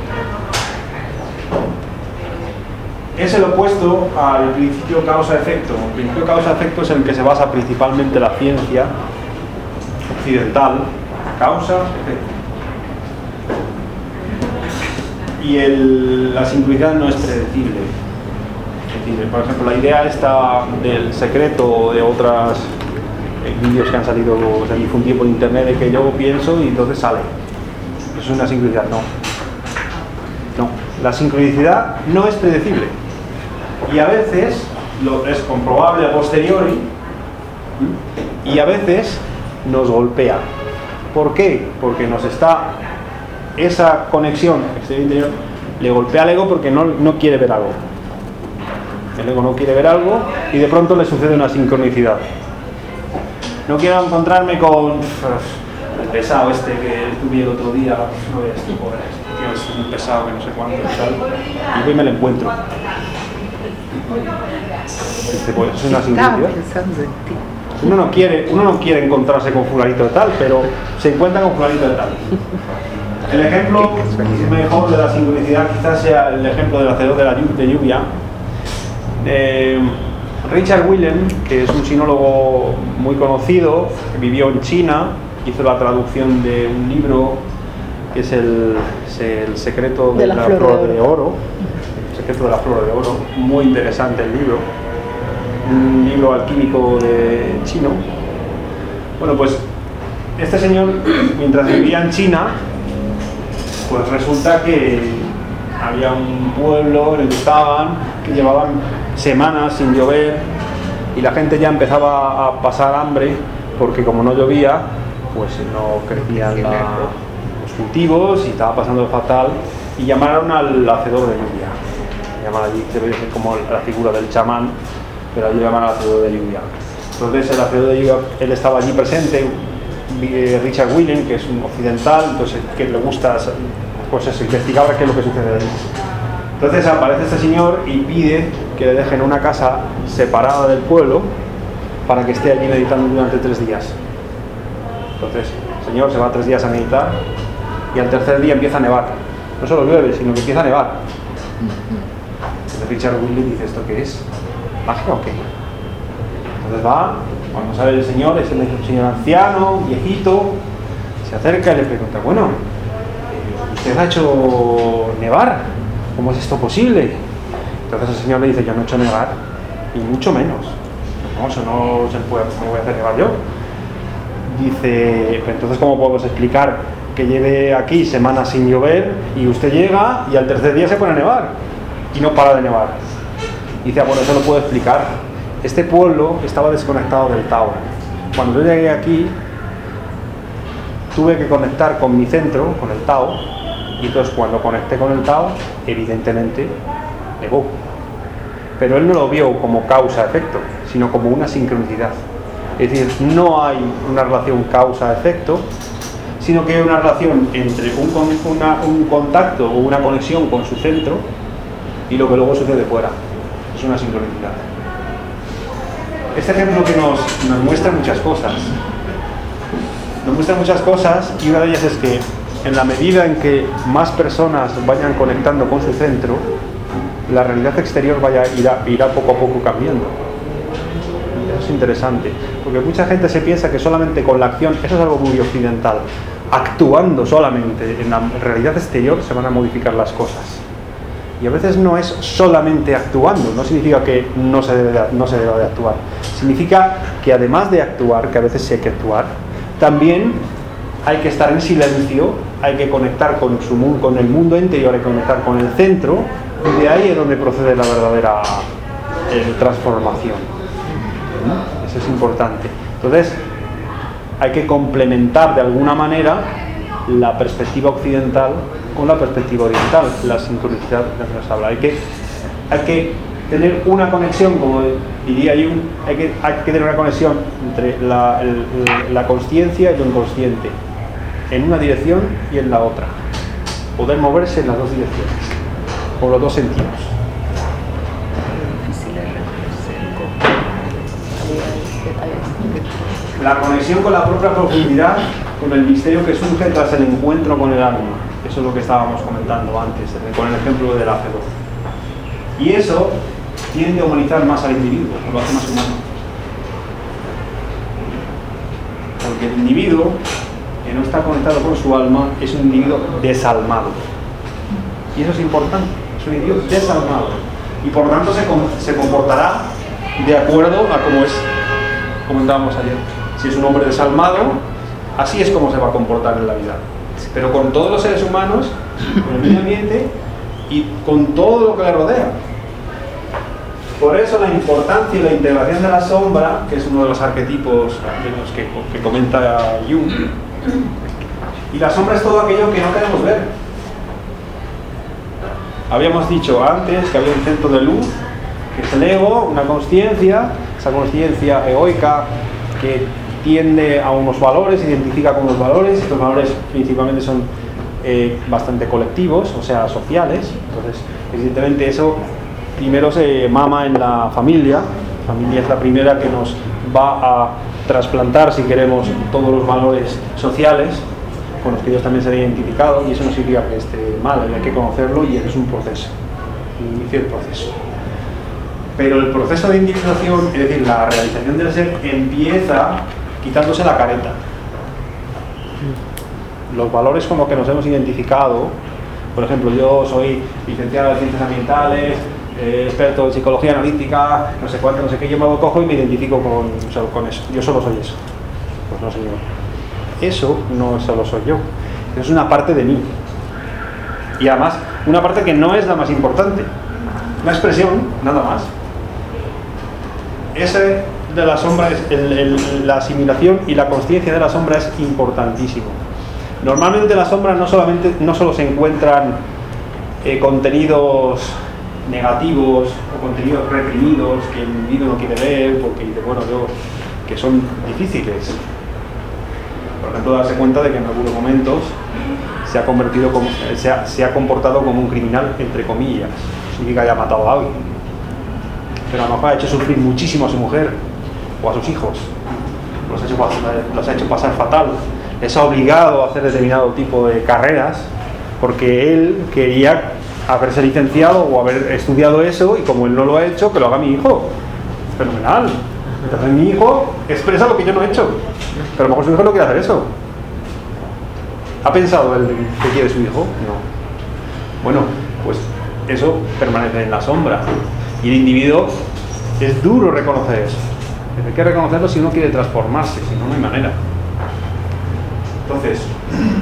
Es el opuesto al principio causa-efecto. El principio causa-efecto es en el que se basa principalmente la ciencia occidental. Causa-efecto. Y el, la sincronicidad no es predecible. Es decir, por ejemplo, la idea esta del secreto o de otros eh, vídeos que han salido, se han difundido por internet, de que yo pienso y entonces sale. Eso es una sincronicidad, no. No, la sincronicidad no es predecible. Y a veces lo es comprobable a posteriori y a veces nos golpea. ¿Por qué? Porque nos está esa conexión exterior-interior le golpea al ego porque no, no quiere ver algo. El ego no quiere ver algo y de pronto le sucede una sincronicidad. No quiero encontrarme con el pesado este que estuve el otro día, no veas tú, pobre, tío, es un pesado que no sé cuánto y tal, y hoy me lo encuentro. Este, pues, es una sincronicidad. Uno no quiere, uno no quiere encontrarse con fulanito de tal, pero se encuentra con fulanito de tal. El ejemplo mejor de la sincronicidad quizás sea el ejemplo del hacedor de la de lluvia. Eh, Richard Whelan, que es un sinólogo muy conocido, que vivió en China, hizo la traducción de un libro que es el, el secreto de, de la, la flor, flor de, oro. de oro. El secreto de la flor de oro, muy interesante el libro. Un libro alquímico de chino. Bueno, pues este señor, mientras vivía en China, pues resulta que había un pueblo en el que estaban, que llevaban semanas sin llover y la gente ya empezaba a pasar hambre porque como no llovía, pues no crecían la, los cultivos y estaba pasando fatal y llamaron al hacedor de lluvia. Llaman allí, se ve como la figura del chamán, pero allí llaman al hacedor de lluvia. Entonces el hacedor de lluvia, él estaba allí presente, Richard Whelan, que es un occidental, entonces que le gusta, pues eso, investigar qué es lo que sucede allí. Entonces aparece este señor y pide que le dejen una casa separada del pueblo para que esté allí meditando durante tres días. Entonces el señor se va tres días a meditar y al tercer día empieza a nevar. No solo llueve, sino que empieza a nevar. Entonces Richard Whelan dice, ¿esto qué es? ¿Magia o qué? Entonces va, cuando sale el señor, es el señor anciano, viejito, se acerca y le pregunta, bueno, ¿usted ha hecho nevar? ¿Cómo es esto posible? Entonces el señor le dice, yo no he hecho nevar, y mucho menos. No, eso no se puede, ¿cómo voy a hacer nevar yo? Dice, entonces ¿cómo podemos explicar que lleve aquí semanas sin llover y usted llega y al tercer día se pone a nevar y no para de nevar? Dice, ah, bueno, eso lo puedo explicar. Este pueblo estaba desconectado del Tao. Cuando yo llegué aquí, tuve que conectar con mi centro, con el Tao, y entonces cuando conecté con el Tao, evidentemente, negó. Pero él no lo vio como causa-efecto, sino como una sincronicidad. Es decir, no hay una relación causa-efecto, sino que hay una relación entre un, una, un contacto o una conexión con su centro y lo que luego sucede fuera. Es una sincronicidad. Este ejemplo que nos, nos muestra muchas cosas. Nos muestra muchas cosas y una de ellas es que en la medida en que más personas vayan conectando con su centro, la realidad exterior vaya, irá, irá poco a poco cambiando. Eso es interesante, porque mucha gente se piensa que solamente con la acción, eso es algo muy occidental, actuando solamente en la realidad exterior se van a modificar las cosas. Y a veces no es solamente actuando, no significa que no se debe de, no se deba de actuar. Significa que además de actuar, que a veces sí hay que actuar, también hay que estar en silencio, hay que conectar con, su, con el mundo interior, hay que conectar con el centro, y de ahí es donde procede la verdadera eh, transformación. ¿Mm? Eso es importante. Entonces, hay que complementar de alguna manera la perspectiva occidental con la perspectiva oriental, la sincronicidad de la que nos habla. Hay que, hay que tener una conexión, como diría Jung, hay que, hay que tener una conexión entre la, el, la consciencia y lo inconsciente, en una dirección y en la otra. Poder moverse en las dos direcciones, con los dos sentidos. Difícil de reconocer con detalles. La conexión con la propia profundidad, con el misterio que surge tras el encuentro con el alma. Eso es lo que estábamos comentando antes, con el ejemplo del hacedor. Y eso tiende a humanizar más al individuo, lo hace más humano. Porque el individuo que no está conectado con su alma es un individuo desalmado. Y eso es importante, es un individuo desalmado. Y por lo tanto se, se comportará de acuerdo a como es, comentábamos ayer. Si es un hombre desalmado, así es como se va a comportar en la vida. Pero con todos los seres humanos, con el medio ambiente y con todo lo que le rodea. Por eso la importancia y la integración de la sombra, que es uno de los arquetipos de los que, que comenta Jung. Y la sombra es todo aquello que no queremos ver. Habíamos dicho antes que había un centro de luz, que es el ego, una consciencia, esa consciencia egoica que tiende a unos valores, se identifica con unos valores. Estos valores principalmente son eh, bastante colectivos, o sea, sociales. Entonces, evidentemente eso primero se mama en la familia. La familia es la primera que nos va a trasplantar, si queremos, todos los valores sociales con los que Dios también se ha identificado, y eso no significa que esté mal, hay que conocerlo y es un proceso, inicia el proceso. Pero el proceso de individuación, es decir, la realización del ser, empieza quitándose la careta. Los valores con los que nos hemos identificado, por ejemplo, yo soy licenciado en ciencias ambientales, eh, experto en psicología analítica, no sé cuánto, no sé qué, yo me lo cojo y me identifico con, o sea, con eso. Yo solo soy eso. Pues no, señor. Eso no solo soy yo. Es una parte de mí. Y además, una parte que no es la más importante. Una expresión, nada más. Ese de la sombra, es el, el, la asimilación y la consciencia de la sombra es importantísimo. Normalmente en la sombra no solamente no solo se encuentran eh, contenidos negativos o contenidos reprimidos que el individuo no quiere ver porque dice, bueno, yo, que son difíciles. Por ejemplo, darse cuenta de que en algunos momentos se ha convertido como, se ha, se ha comportado como un criminal, entre comillas. Significa que haya matado a alguien, pero a lo mejor ha hecho sufrir muchísimo a su mujer o a sus hijos, los ha hecho, los ha hecho pasar fatal, les ha obligado a hacer determinado tipo de carreras porque él quería haberse licenciado o haber estudiado eso, y como él no lo ha hecho, que lo haga mi hijo. Fenomenal. Entonces mi hijo expresa lo que yo no he hecho, pero a lo mejor su hijo no quiere hacer eso. ¿Ha pensado él que quiere su hijo? No. Bueno, pues eso permanece en la sombra, y el individuo es duro reconocer eso. Hay que reconocerlo si uno quiere transformarse, si no, no hay manera. Entonces,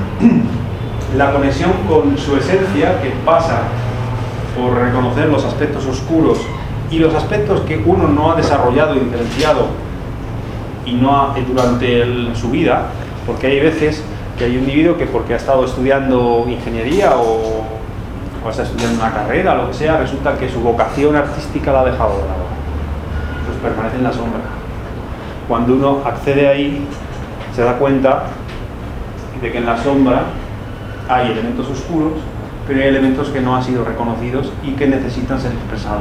la conexión con su esencia, que pasa por reconocer los aspectos oscuros y los aspectos que uno no ha desarrollado y diferenciado y no ha, durante el, su vida, porque hay veces que hay un individuo que porque ha estado estudiando ingeniería o, o está estudiando una carrera, lo que sea, resulta que su vocación artística la ha dejado de lado. Entonces permanece en la sombra. Cuando uno accede ahí, se da cuenta de que en la sombra hay elementos oscuros, pero hay elementos que no han sido reconocidos y que necesitan ser expresados.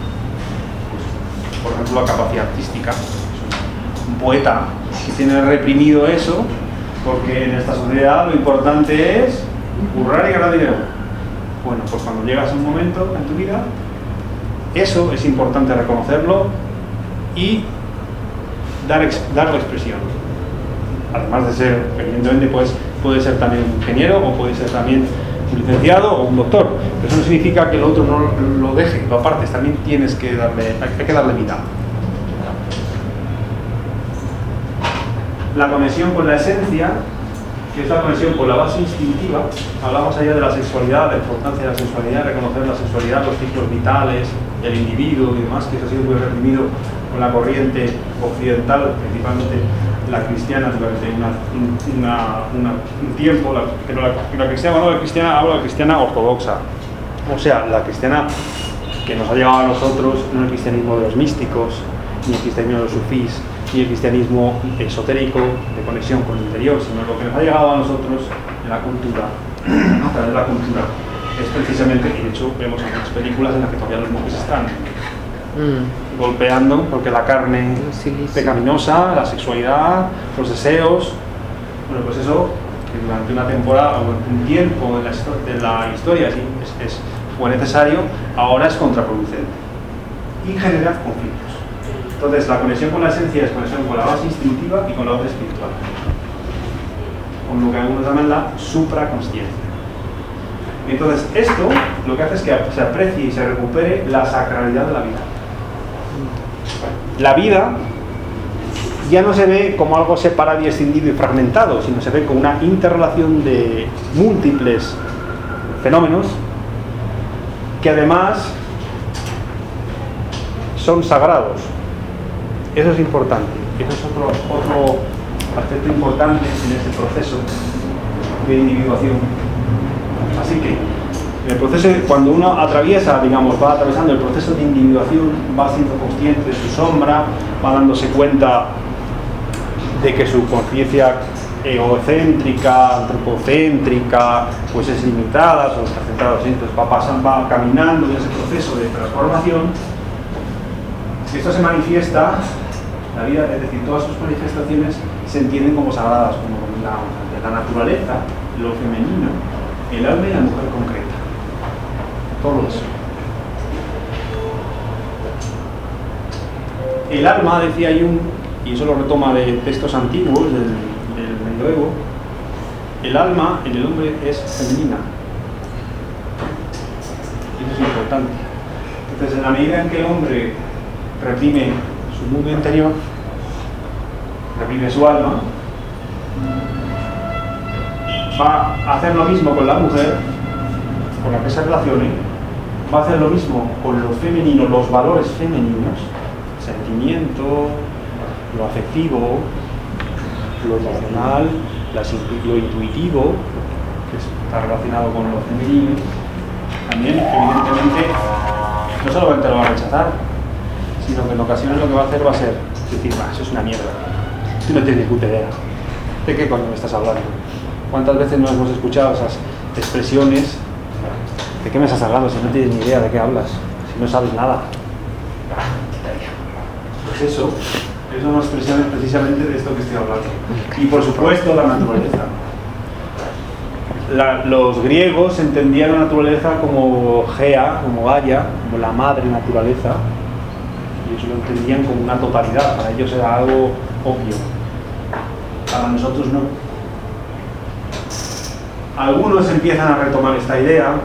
Pues, por ejemplo, la capacidad artística. Un poeta que tiene reprimido eso, porque en esta sociedad lo importante es currar y ganar dinero. Bueno, pues cuando llegas a un momento en tu vida, eso es importante reconocerlo y dar, darle expresión. Además de ser, evidentemente, pues, puede ser también un ingeniero o puede ser también un licenciado o un doctor. Pero eso no significa que el otro no lo deje, lo apartes. También tienes que darle, hay que darle vida. La conexión con la esencia, que es la conexión con la base instintiva. Hablamos allá de la sexualidad, la importancia de la sexualidad, reconocer la sexualidad, los ciclos vitales del individuo y demás, que eso ha sido muy reprimido con la corriente occidental, principalmente la cristiana, durante una, una, una, un tiempo, la, pero la, la cristiana, no la cristiana, hablo de la cristiana ortodoxa, o sea, la cristiana que nos ha llegado a nosotros, no el cristianismo de los místicos, ni el cristianismo de los sufís, ni el cristianismo esotérico de conexión con el interior, sino lo que nos ha llegado a nosotros en la cultura, a través de la cultura, es precisamente, y de hecho vemos algunas películas en las que todavía los monjes están Mm. golpeando, porque la carne Sí, sí. pecaminosa, la sexualidad, los deseos. Bueno, pues eso, que durante una temporada o un tiempo de la, de la historia sí, es, es, fue necesario, ahora es contraproducente y genera conflictos. Entonces, la conexión con la esencia es conexión con la base instintiva y con la base espiritual, con lo que algunos llaman la supraconsciencia. Entonces, esto lo que hace es que se aprecie y se recupere la sacralidad de la vida. La vida ya no se ve como algo separado y escindido y fragmentado, sino se ve como una interrelación de múltiples fenómenos que además son sagrados. Eso es importante. Eso es otro, otro aspecto importante en este proceso de individuación. Así que, en el proceso, cuando uno atraviesa, digamos, va atravesando el proceso de individuación, va siendo consciente de su sombra, va dándose cuenta de que su conciencia egocéntrica, antropocéntrica, pues es limitada, solo está centrado, entonces va, pasando, va caminando en ese proceso de transformación. Esto se manifiesta, la vida, es decir, todas sus manifestaciones se entienden como sagradas, como la, la naturaleza, lo femenino, el alma y la mujer concreta. Todo eso. El alma, decía Jung, y eso lo retoma de textos antiguos del, del medioevo, el alma en el hombre es femenina. Eso es importante. Entonces, en la medida en que el hombre reprime su mundo interior, reprime su alma, va a hacer lo mismo con la mujer con la que se relacione, va a hacer lo mismo con lo femenino, los valores femeninos, sentimiento, lo afectivo, lo emocional, lo intuitivo, que está relacionado con lo femenino. También, evidentemente, no solamente lo va a rechazar, sino que en ocasiones lo que va a hacer va a ser decir, bah, eso es una mierda, tú no tienes ni puta idea, ¿de qué coño me estás hablando? ¿Cuántas veces no hemos escuchado esas expresiones? ¿De qué me estás hablando si no tienes ni idea de qué hablas? Si no sabes nada. Pues eso, es una expresión precisamente de esto que estoy hablando. Y por supuesto la naturaleza. La, los griegos entendían la naturaleza como Gea, como Gaia, como la madre naturaleza, y eso lo entendían como una totalidad. Para ellos era algo obvio. Para nosotros no. Algunos empiezan a retomar esta idea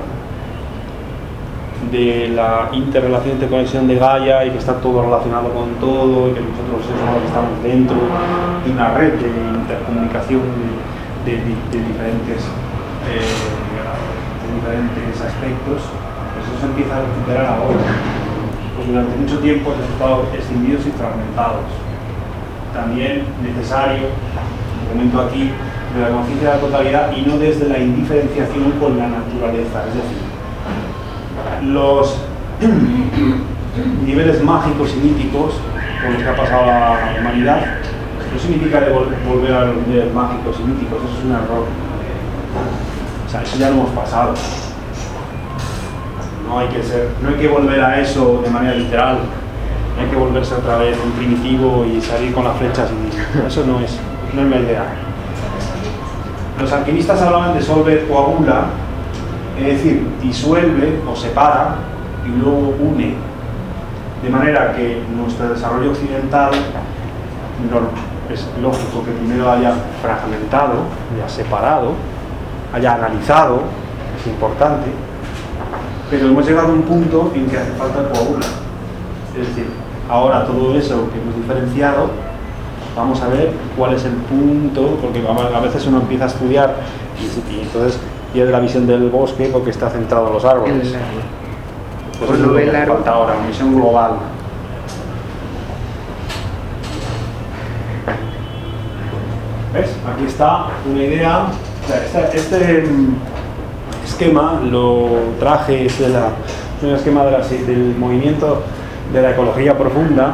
de la interrelación, interconexión de Gaia y que está todo relacionado con todo y que nosotros somos, estamos dentro de una red de intercomunicación de, de, de diferentes, eh, de diferentes aspectos. Pues eso se empieza a recuperar ahora, porque durante mucho tiempo hemos estado escindidos y fragmentados. También necesario, como comento aquí, de la conciencia de la totalidad y no desde la indiferenciación con la naturaleza. Es decir, los niveles mágicos y míticos por los que ha pasado la humanidad no significa de vol volver a los niveles mágicos y míticos, eso es un error. O sea, eso ya lo hemos pasado. No hay que ser, no hay que volver a eso de manera literal. No hay que volverse otra vez un primitivo y salir con las flechas y eso no es, no es la idea. Los alquimistas hablaban de solver o coagula, es decir, disuelve o separa y luego une, de manera que nuestro desarrollo occidental es lógico que primero haya fragmentado, haya separado, haya analizado, es importante, pero hemos llegado a un punto en que hace falta coagula. Es decir, ahora todo eso que hemos diferenciado, vamos a ver cuál es el punto, porque a veces uno empieza a estudiar y, y entonces pierde la visión del bosque porque está centrado en los árboles. Pues eso es lo que hace falta ahora, una visión global. ¿Ves? Aquí está una idea. O sea, este, este esquema lo traje, es de la, un esquema de la, del movimiento de la ecología profunda.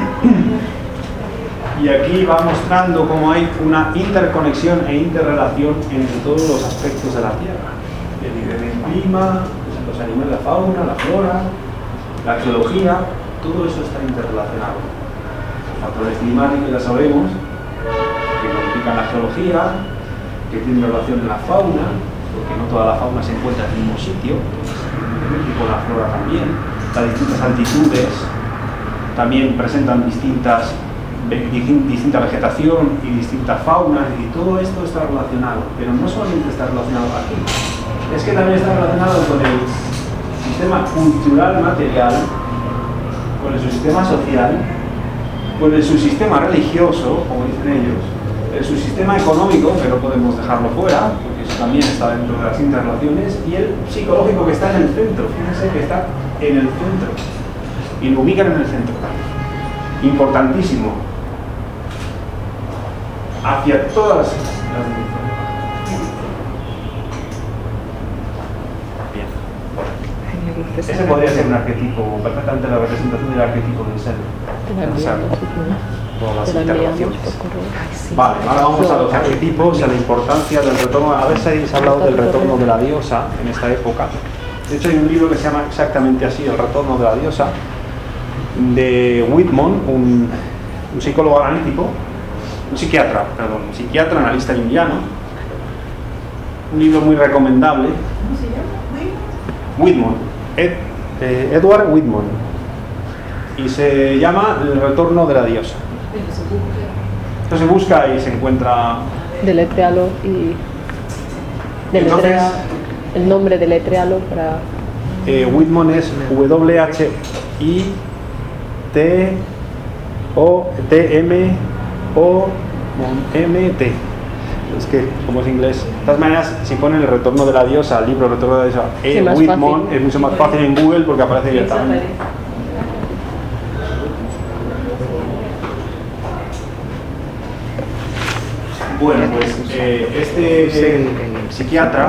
Y aquí va mostrando cómo hay una interconexión e interrelación entre todos los aspectos de la Tierra. El clima, los animales, la fauna, la flora, la geología, todo eso está interrelacionado. Los factores climáticos ya sabemos que modifican la geología, que tienen relación en la fauna, porque no toda la fauna se encuentra en el mismo sitio, y con la flora también. Las distintas altitudes también presentan distintas, distinta vegetación y distintas faunas, y todo esto está relacionado, pero no solamente está relacionado aquí, es que también está relacionado con el sistema cultural material, con el subsistema social, con el subsistema religioso, como dicen ellos, el subsistema económico, que no podemos dejarlo fuera, porque eso también está dentro de las interrelaciones, y el psicológico, que está en el centro. Fíjense que está en el centro, y lo ubican en el centro. Importantísimo. Hacia todas las dimensiones. Bien. Ese podría ser un arquetipo, perfectamente la representación del arquetipo del ser. Todas las interrelaciones. Vale, ahora vamos a los arquetipos y a la importancia del retorno. A ver si habéis hablado del retorno de la diosa en esta época. De hecho, hay un libro que se llama exactamente así, El retorno de la diosa, de Whitman, un, un psicólogo analítico, un psiquiatra, perdón, un psiquiatra analista junguiano. Un libro muy recomendable. ¿Cómo se llama? Whitman, Ed, eh, Edward Whitman, y se llama El retorno de la diosa. Esto se busca y se encuentra. Deletréalo y deletrea Entonces, el nombre, deletréalo para. Eh, Whitman es W H I T O T M O M T. Es que, como es inglés, de todas maneras, si ponen El retorno de la diosa, el libro El retorno de la diosa, Sí, eh, más Whitman, fácil. es mucho más fácil en Google porque aparece directamente. Bueno, pues eh, este eh, psiquiatra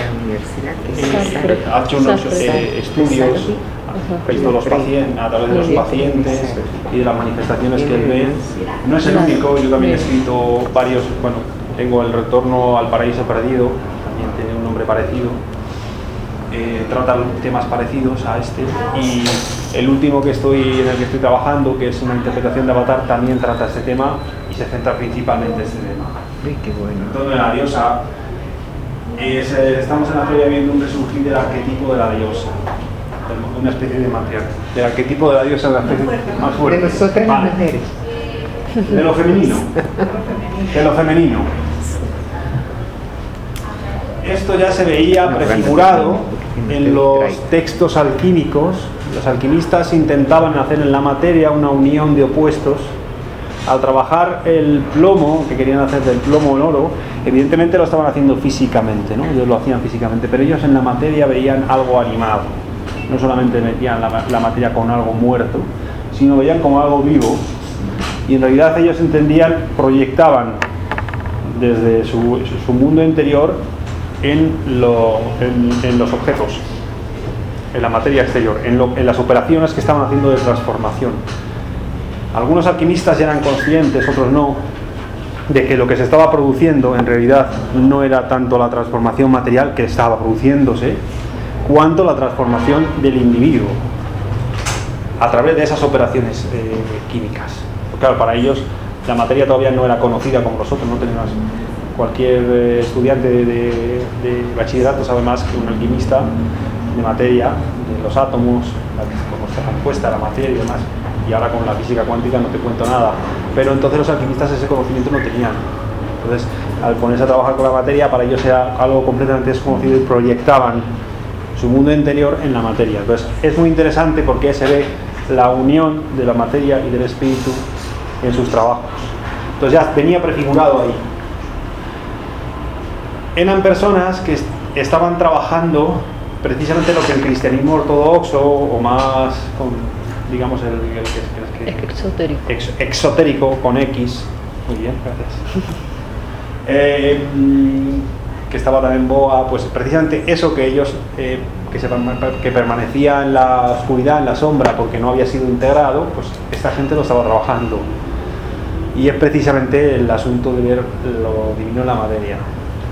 eh, ha hecho unos eh, estudios, ha visto los pacientes, a través de los pacientes y de las manifestaciones que él ve. No es el único, yo también he escrito varios, bueno, tengo El retorno al paraíso perdido, también tiene un nombre parecido. Eh, trata temas parecidos a este, y el último que estoy en el que estoy trabajando, que es una interpretación de Avatar, también trata este tema y se centra principalmente en este tema. Uy, qué bueno. El retorno de la diosa es, eh, estamos en la feria viendo un resurgir del arquetipo de la diosa, una especie de matriarca. El arquetipo de la diosa es la especie más fuerte. De nosotras Vale. las mujeres. De lo femenino. De lo femenino. Esto ya se veía prefigurado en los textos alquímicos. Los alquimistas intentaban hacer en la materia una unión de opuestos. Al trabajar el plomo, que querían hacer del plomo el oro, evidentemente lo estaban haciendo físicamente, ¿no? Ellos lo hacían físicamente, pero ellos en la materia veían algo animado. No solamente metían la, la materia con algo muerto, sino veían como algo vivo. Y en realidad ellos entendían, proyectaban desde su, su mundo interior en, lo, en, en los objetos, en la materia exterior, en, lo, en las operaciones que estaban haciendo de transformación. Algunos alquimistas ya eran conscientes, otros no, de que lo que se estaba produciendo en realidad no era tanto la transformación material que estaba produciéndose, cuanto la transformación del individuo a través de esas operaciones eh, químicas. Claro, para ellos la materia todavía no era conocida como nosotros, no tenemos. Cualquier eh, estudiante de, de, de bachillerato sabe más que un alquimista de materia, de los átomos, la, cómo está compuesta la materia y demás. Y ahora con la física cuántica no te cuento nada. Pero entonces los alquimistas ese conocimiento no tenían. Entonces, al ponerse a trabajar con la materia, para ellos era algo completamente desconocido y proyectaban su mundo interior en la materia. Entonces, es muy interesante porque se ve la unión de la materia y del espíritu en sus trabajos. Entonces ya venía prefigurado ahí. Eran personas que est- estaban trabajando precisamente lo que el cristianismo ortodoxo o más, con, digamos, el, el, el, el, el Exotérico. ex, exotérico con X, muy bien, gracias, eh, que estaba también en boga, pues precisamente eso que ellos, eh, que, se, que permanecía en la oscuridad, en la sombra, porque no había sido integrado, pues esta gente lo estaba trabajando. Y es precisamente el asunto de ver lo divino en la materia.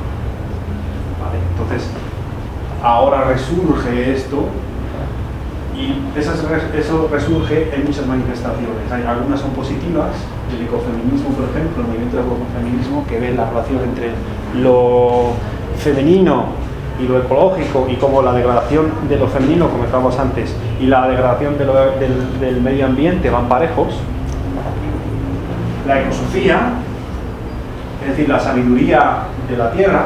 Vale, entonces, ahora resurge esto Y eso, eso resurge en muchas manifestaciones. Hay, algunas son positivas, el ecofeminismo, por ejemplo, el movimiento del ecofeminismo, que ve la relación entre lo femenino y lo ecológico, y como la degradación de lo femenino, como comentábamos antes, y la degradación de lo, del, del medio ambiente van parejos. La ecosofía, es decir, la sabiduría de la tierra.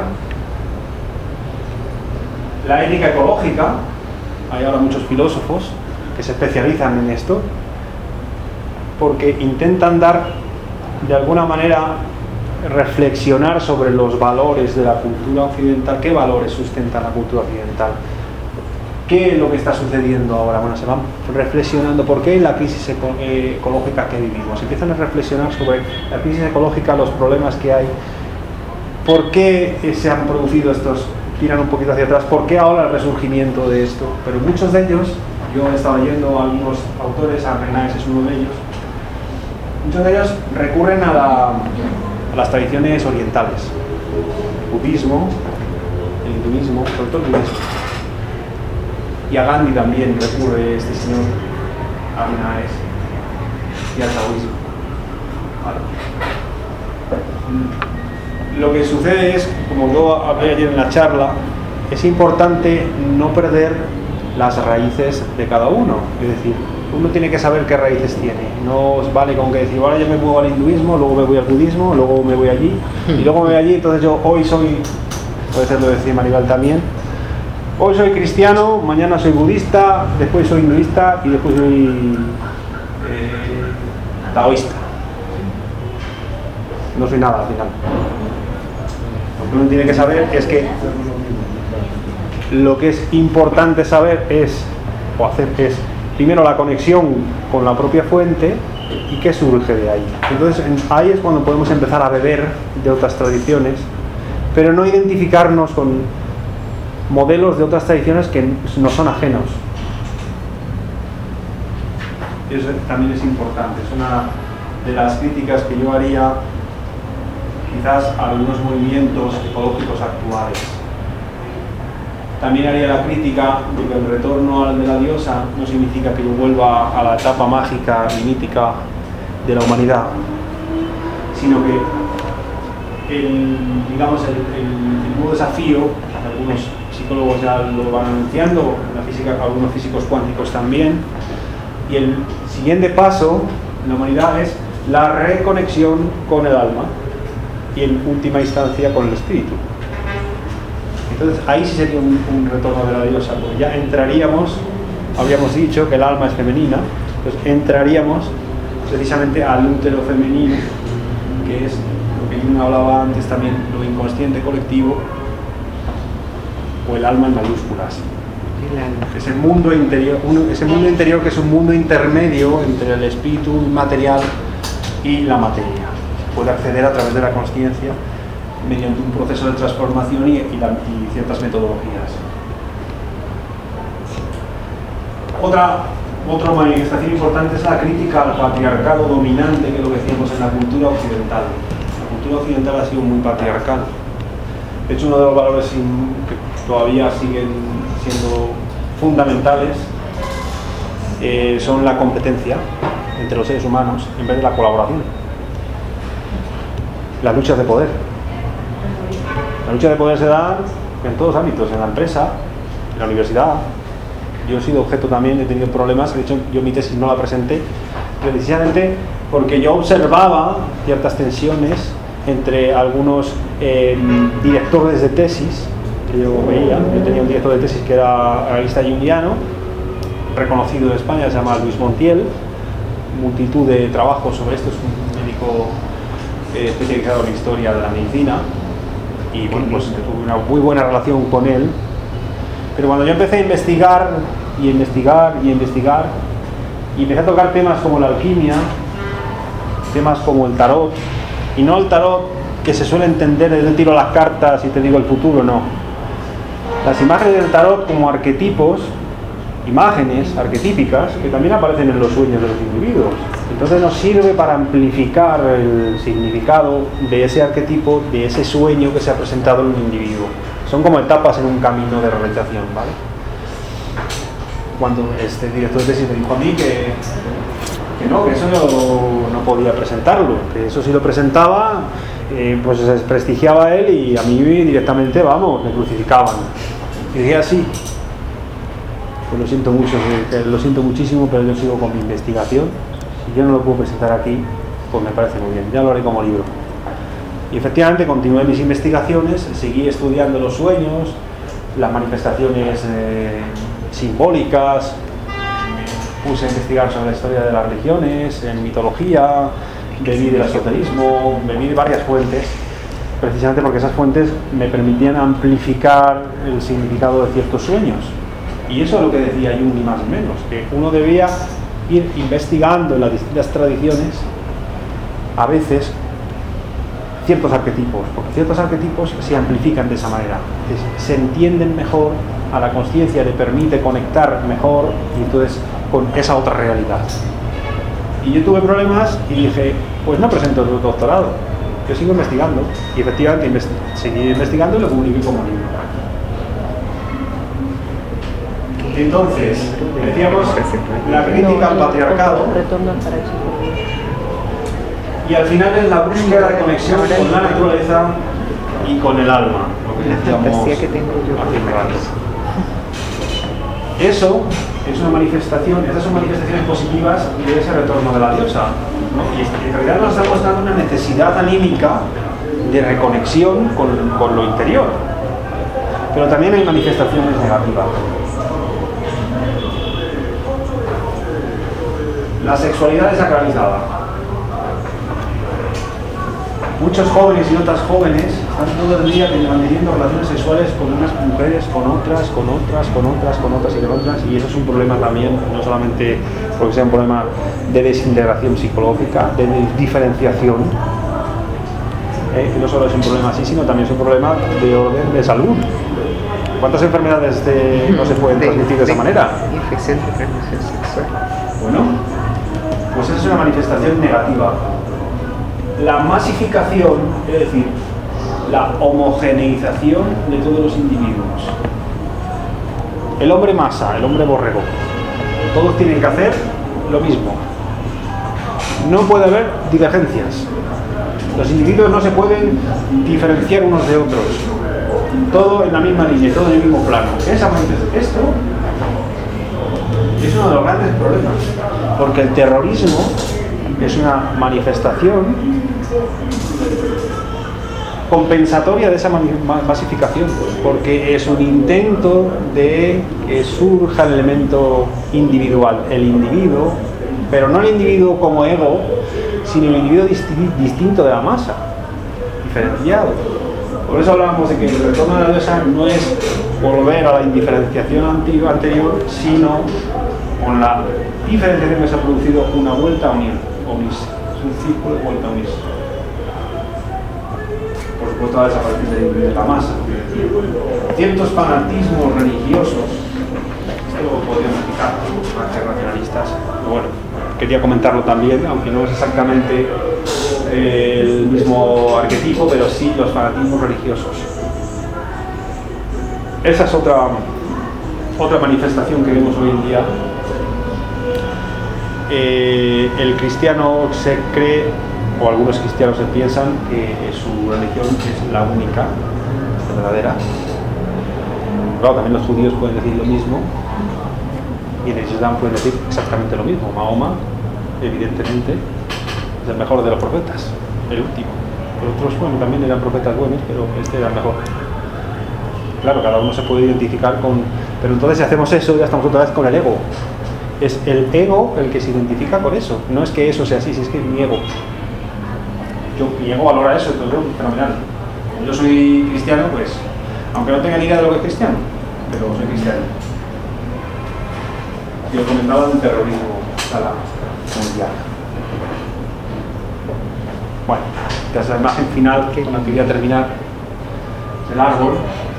La ética ecológica, hay ahora muchos filósofos que se especializan en esto, porque intentan dar, de alguna manera, reflexionar sobre los valores de la cultura occidental. ¿Qué valores sustenta la cultura occidental? ¿Qué es lo que está sucediendo ahora? Bueno, se van reflexionando por qué la crisis eco eh, ecológica que vivimos. Empiezan a reflexionar sobre la crisis ecológica, los problemas que hay, por qué eh, se han producido estos, tiran un poquito hacia atrás, por qué ahora el resurgimiento de esto. Pero muchos de ellos, yo he estado leyendo a algunos autores, Arenaes es uno de ellos, muchos de ellos recurren a, la, a las tradiciones orientales, el budismo, el hinduismo, sobre todo el budismo. Y a Gandhi también recurre este señor, Arenaes, y al taoísmo. Vale. Lo que sucede es, como yo hablé ayer en la charla, es importante no perder las raíces de cada uno. Es decir, uno tiene que saber qué raíces tiene. No vale con que decir, ahora yo me muevo al hinduismo, luego me voy al budismo, luego me voy allí, y luego me voy allí, entonces yo hoy soy, puede ser lo de decir Maribel también, hoy soy cristiano, mañana soy budista, después soy hinduista y después soy eh, taoísta. No soy nada al final. Lo que uno tiene que saber es que lo que es importante saber es, o hacer es, primero la conexión con la propia fuente y qué surge de ahí. Entonces ahí es cuando podemos empezar a beber de otras tradiciones, pero no identificarnos con modelos de otras tradiciones que nos son ajenos. Eso también es importante, es una de las críticas que yo haría quizás a algunos movimientos ecológicos actuales. También haría la crítica de que el retorno al de la diosa no significa que yo vuelva a la etapa mágica y mítica de la humanidad, sino que el, digamos, el, el, el nuevo desafío, algunos psicólogos ya lo van anunciando, la física, algunos físicos cuánticos también, y el siguiente paso en la humanidad es la reconexión con el alma y en última instancia con el espíritu. Entonces ahí sí sería un, un retorno de la diosa, porque ya entraríamos, habríamos dicho que el alma es femenina, entonces entraríamos precisamente al útero femenino, que es lo que Jung hablaba antes también, lo inconsciente colectivo, o el alma en mayúsculas. Ese mundo interior, ese mundo interior que es un mundo intermedio entre el espíritu material y la materia. Puede acceder a través de la consciencia mediante un proceso de transformación y, y, la, y ciertas metodologías. Otra, otra manifestación importante es la crítica al patriarcado dominante, que es lo que decíamos en la cultura occidental. La cultura occidental ha sido muy patriarcal. De hecho, uno de los valores que todavía siguen siendo fundamentales eh, son la competencia entre los seres humanos en vez de la colaboración. Las luchas de poder. La lucha de poder se da en todos los ámbitos, en la empresa, en la universidad. Yo he sido objeto también, he tenido problemas, de hecho yo mi tesis no la presenté, precisamente porque yo observaba ciertas tensiones entre algunos eh, directores de tesis que yo veía. Yo tenía un director de tesis que era analista junguiano, reconocido en España, se llama Luis Montiel, multitud de trabajos sobre esto, es un médico eh, especializado en historia de la medicina, y bueno, pues tuve una muy buena relación con él. Pero cuando yo empecé a investigar y investigar y investigar y empecé a tocar temas como la alquimia, temas como el tarot, y no el tarot que se suele entender desde el tiro a las cartas y te digo el futuro, no. Las imágenes del tarot como arquetipos, imágenes arquetípicas que también aparecen en los sueños de los individuos. Entonces nos sirve para amplificar el significado de ese arquetipo, de ese sueño que se ha presentado en un individuo. Son como etapas en un camino de realización, ¿vale? cuando este director de tesis me dijo a mí que, que no, que eso no, no podía presentarlo, que eso si lo presentaba, eh, pues se desprestigiaba a él y a mí directamente, vamos, me crucificaban. Y dije así, pues lo siento mucho, que lo siento muchísimo, pero yo sigo con mi investigación. Si yo no lo puedo presentar aquí, pues me parece muy bien, ya lo haré como libro. Y efectivamente continué mis investigaciones, seguí estudiando los sueños, las manifestaciones eh, simbólicas, me puse a investigar sobre la historia de las religiones, en mitología, bebí del esoterismo, bebí de varias fuentes, precisamente porque esas fuentes me permitían amplificar el significado de ciertos sueños. Y eso es lo que decía Jung, ni más ni menos, que uno debía ir investigando en las distintas tradiciones, a veces, ciertos arquetipos, porque ciertos arquetipos se amplifican de esa manera, se entienden mejor, a la conciencia le permite conectar mejor y entonces con esa otra realidad. Y yo tuve problemas y dije, pues no presento el doctorado, yo sigo investigando, y efectivamente investi seguí investigando y lo publiqué como libro. Entonces, decíamos la crítica al patriarcado, y al final es la búsqueda de conexión con la naturaleza y con el alma, lo que decíamos hace un rato. Eso es una manifestación, esas son manifestaciones positivas de ese retorno de la diosa, ¿no? Y en realidad nos está mostrando una necesidad anímica de reconexión con, con lo interior, pero también hay manifestaciones negativas. La sexualidad es sacralizada. Muchos jóvenes y otras jóvenes están todo el día manteniendo relaciones sexuales con unas mujeres, con otras, con otras, con otras, con otras y con otras, y eso es un problema también, no solamente porque sea un problema de desintegración psicológica, de diferenciación, ¿eh? No solo es un problema así, sino también es un problema de orden de salud. ¿Cuántas enfermedades de, no se pueden transmitir de esa manera? Infección de transmisión sexual. Bueno, pues esa es una manifestación negativa. La masificación, es decir, la homogeneización de todos los individuos. El hombre masa, el hombre borrego. Todos tienen que hacer lo mismo. No puede haber divergencias. Los individuos no se pueden diferenciar unos de otros. Todo en la misma línea, todo en el mismo plano. Esa manifestación, esto es uno de los grandes problemas, porque el terrorismo es una manifestación compensatoria de esa masificación, porque es un intento de que surja el elemento individual, el individuo, pero no el individuo como ego, sino el individuo disti- distinto de la masa, diferenciado. Por eso hablábamos de que el retorno de la diosa no es volver a la indiferenciación anterior, sino con la diferenciación que se ha producido una vuelta a unir, unirse. Es un círculo de vuelta a unirse. Por supuesto, a desaparecer de la masa. Ciertos fanatismos religiosos, esto lo podríamos explicar más que racionalistas, pero bueno, quería comentarlo también, aunque no es exactamente el mismo arquetipo, pero sí los fanatismos religiosos. Esa es otra, otra manifestación que vemos hoy en día. Eh, el cristiano se cree, o algunos cristianos se piensan, que su religión es la única, la verdadera. Claro, también los judíos pueden decir lo mismo, y en el Islam pueden decir exactamente lo mismo. Mahoma, evidentemente, es el mejor de los profetas, el último. Los otros, bueno, también eran profetas buenos, pero este era el mejor. Claro, cada uno se puede identificar con... Pero entonces si hacemos eso, ya estamos otra vez con el ego. Es el ego el que se identifica con eso. No es que eso sea así, si es que es mi ego. Yo, mi ego valora eso, entonces fenomenal. Como yo soy cristiano, pues, aunque no tenga ni idea de lo que es cristiano, pero soy cristiano. Y os comentaba del terrorismo a escala mundial. Bueno, esta es la imagen final con la que voy a terminar. El árbol.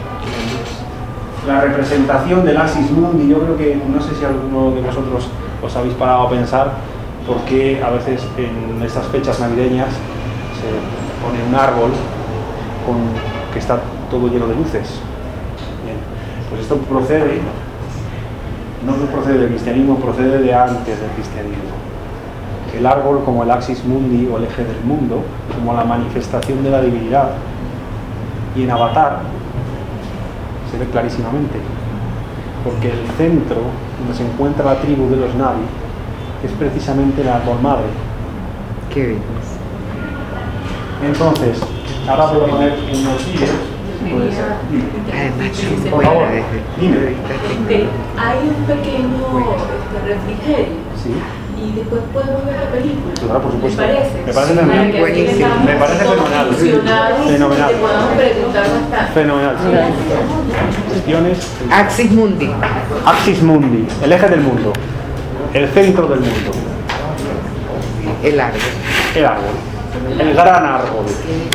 La representación del Axis Mundi, yo creo que, no sé si alguno de vosotros os habéis parado a pensar por qué a veces en estas fechas navideñas se pone un árbol con, que está todo lleno de luces. Bien, pues esto procede no procede del cristianismo, procede de antes del cristianismo. El árbol como el axis mundi o el eje del mundo, como la manifestación de la divinidad, y en Avatar se ve clarísimamente, porque el centro donde se encuentra la tribu de los Na'vi es precisamente el árbol madre. Qué bien. Entonces, ahora voy a poner unos vídeos, si puede ser. Además, Por hoy favor, desde el dime. punto de vista Este, técnico, hay un pequeño este, refrigerio Sí. y después podemos ver la película. Claro, por supuesto. ¿Me parece? Me parece Para fenomenal. que así Buenísimo. estamos Me parece todos fenomenal. emocionados Fenomenal. y te podamos preguntar bastante. Fenomenal. Cuestiones. Axis Mundi. Axis Mundi, el eje del mundo, el centro del mundo, El árbol. el árbol, el gran árbol.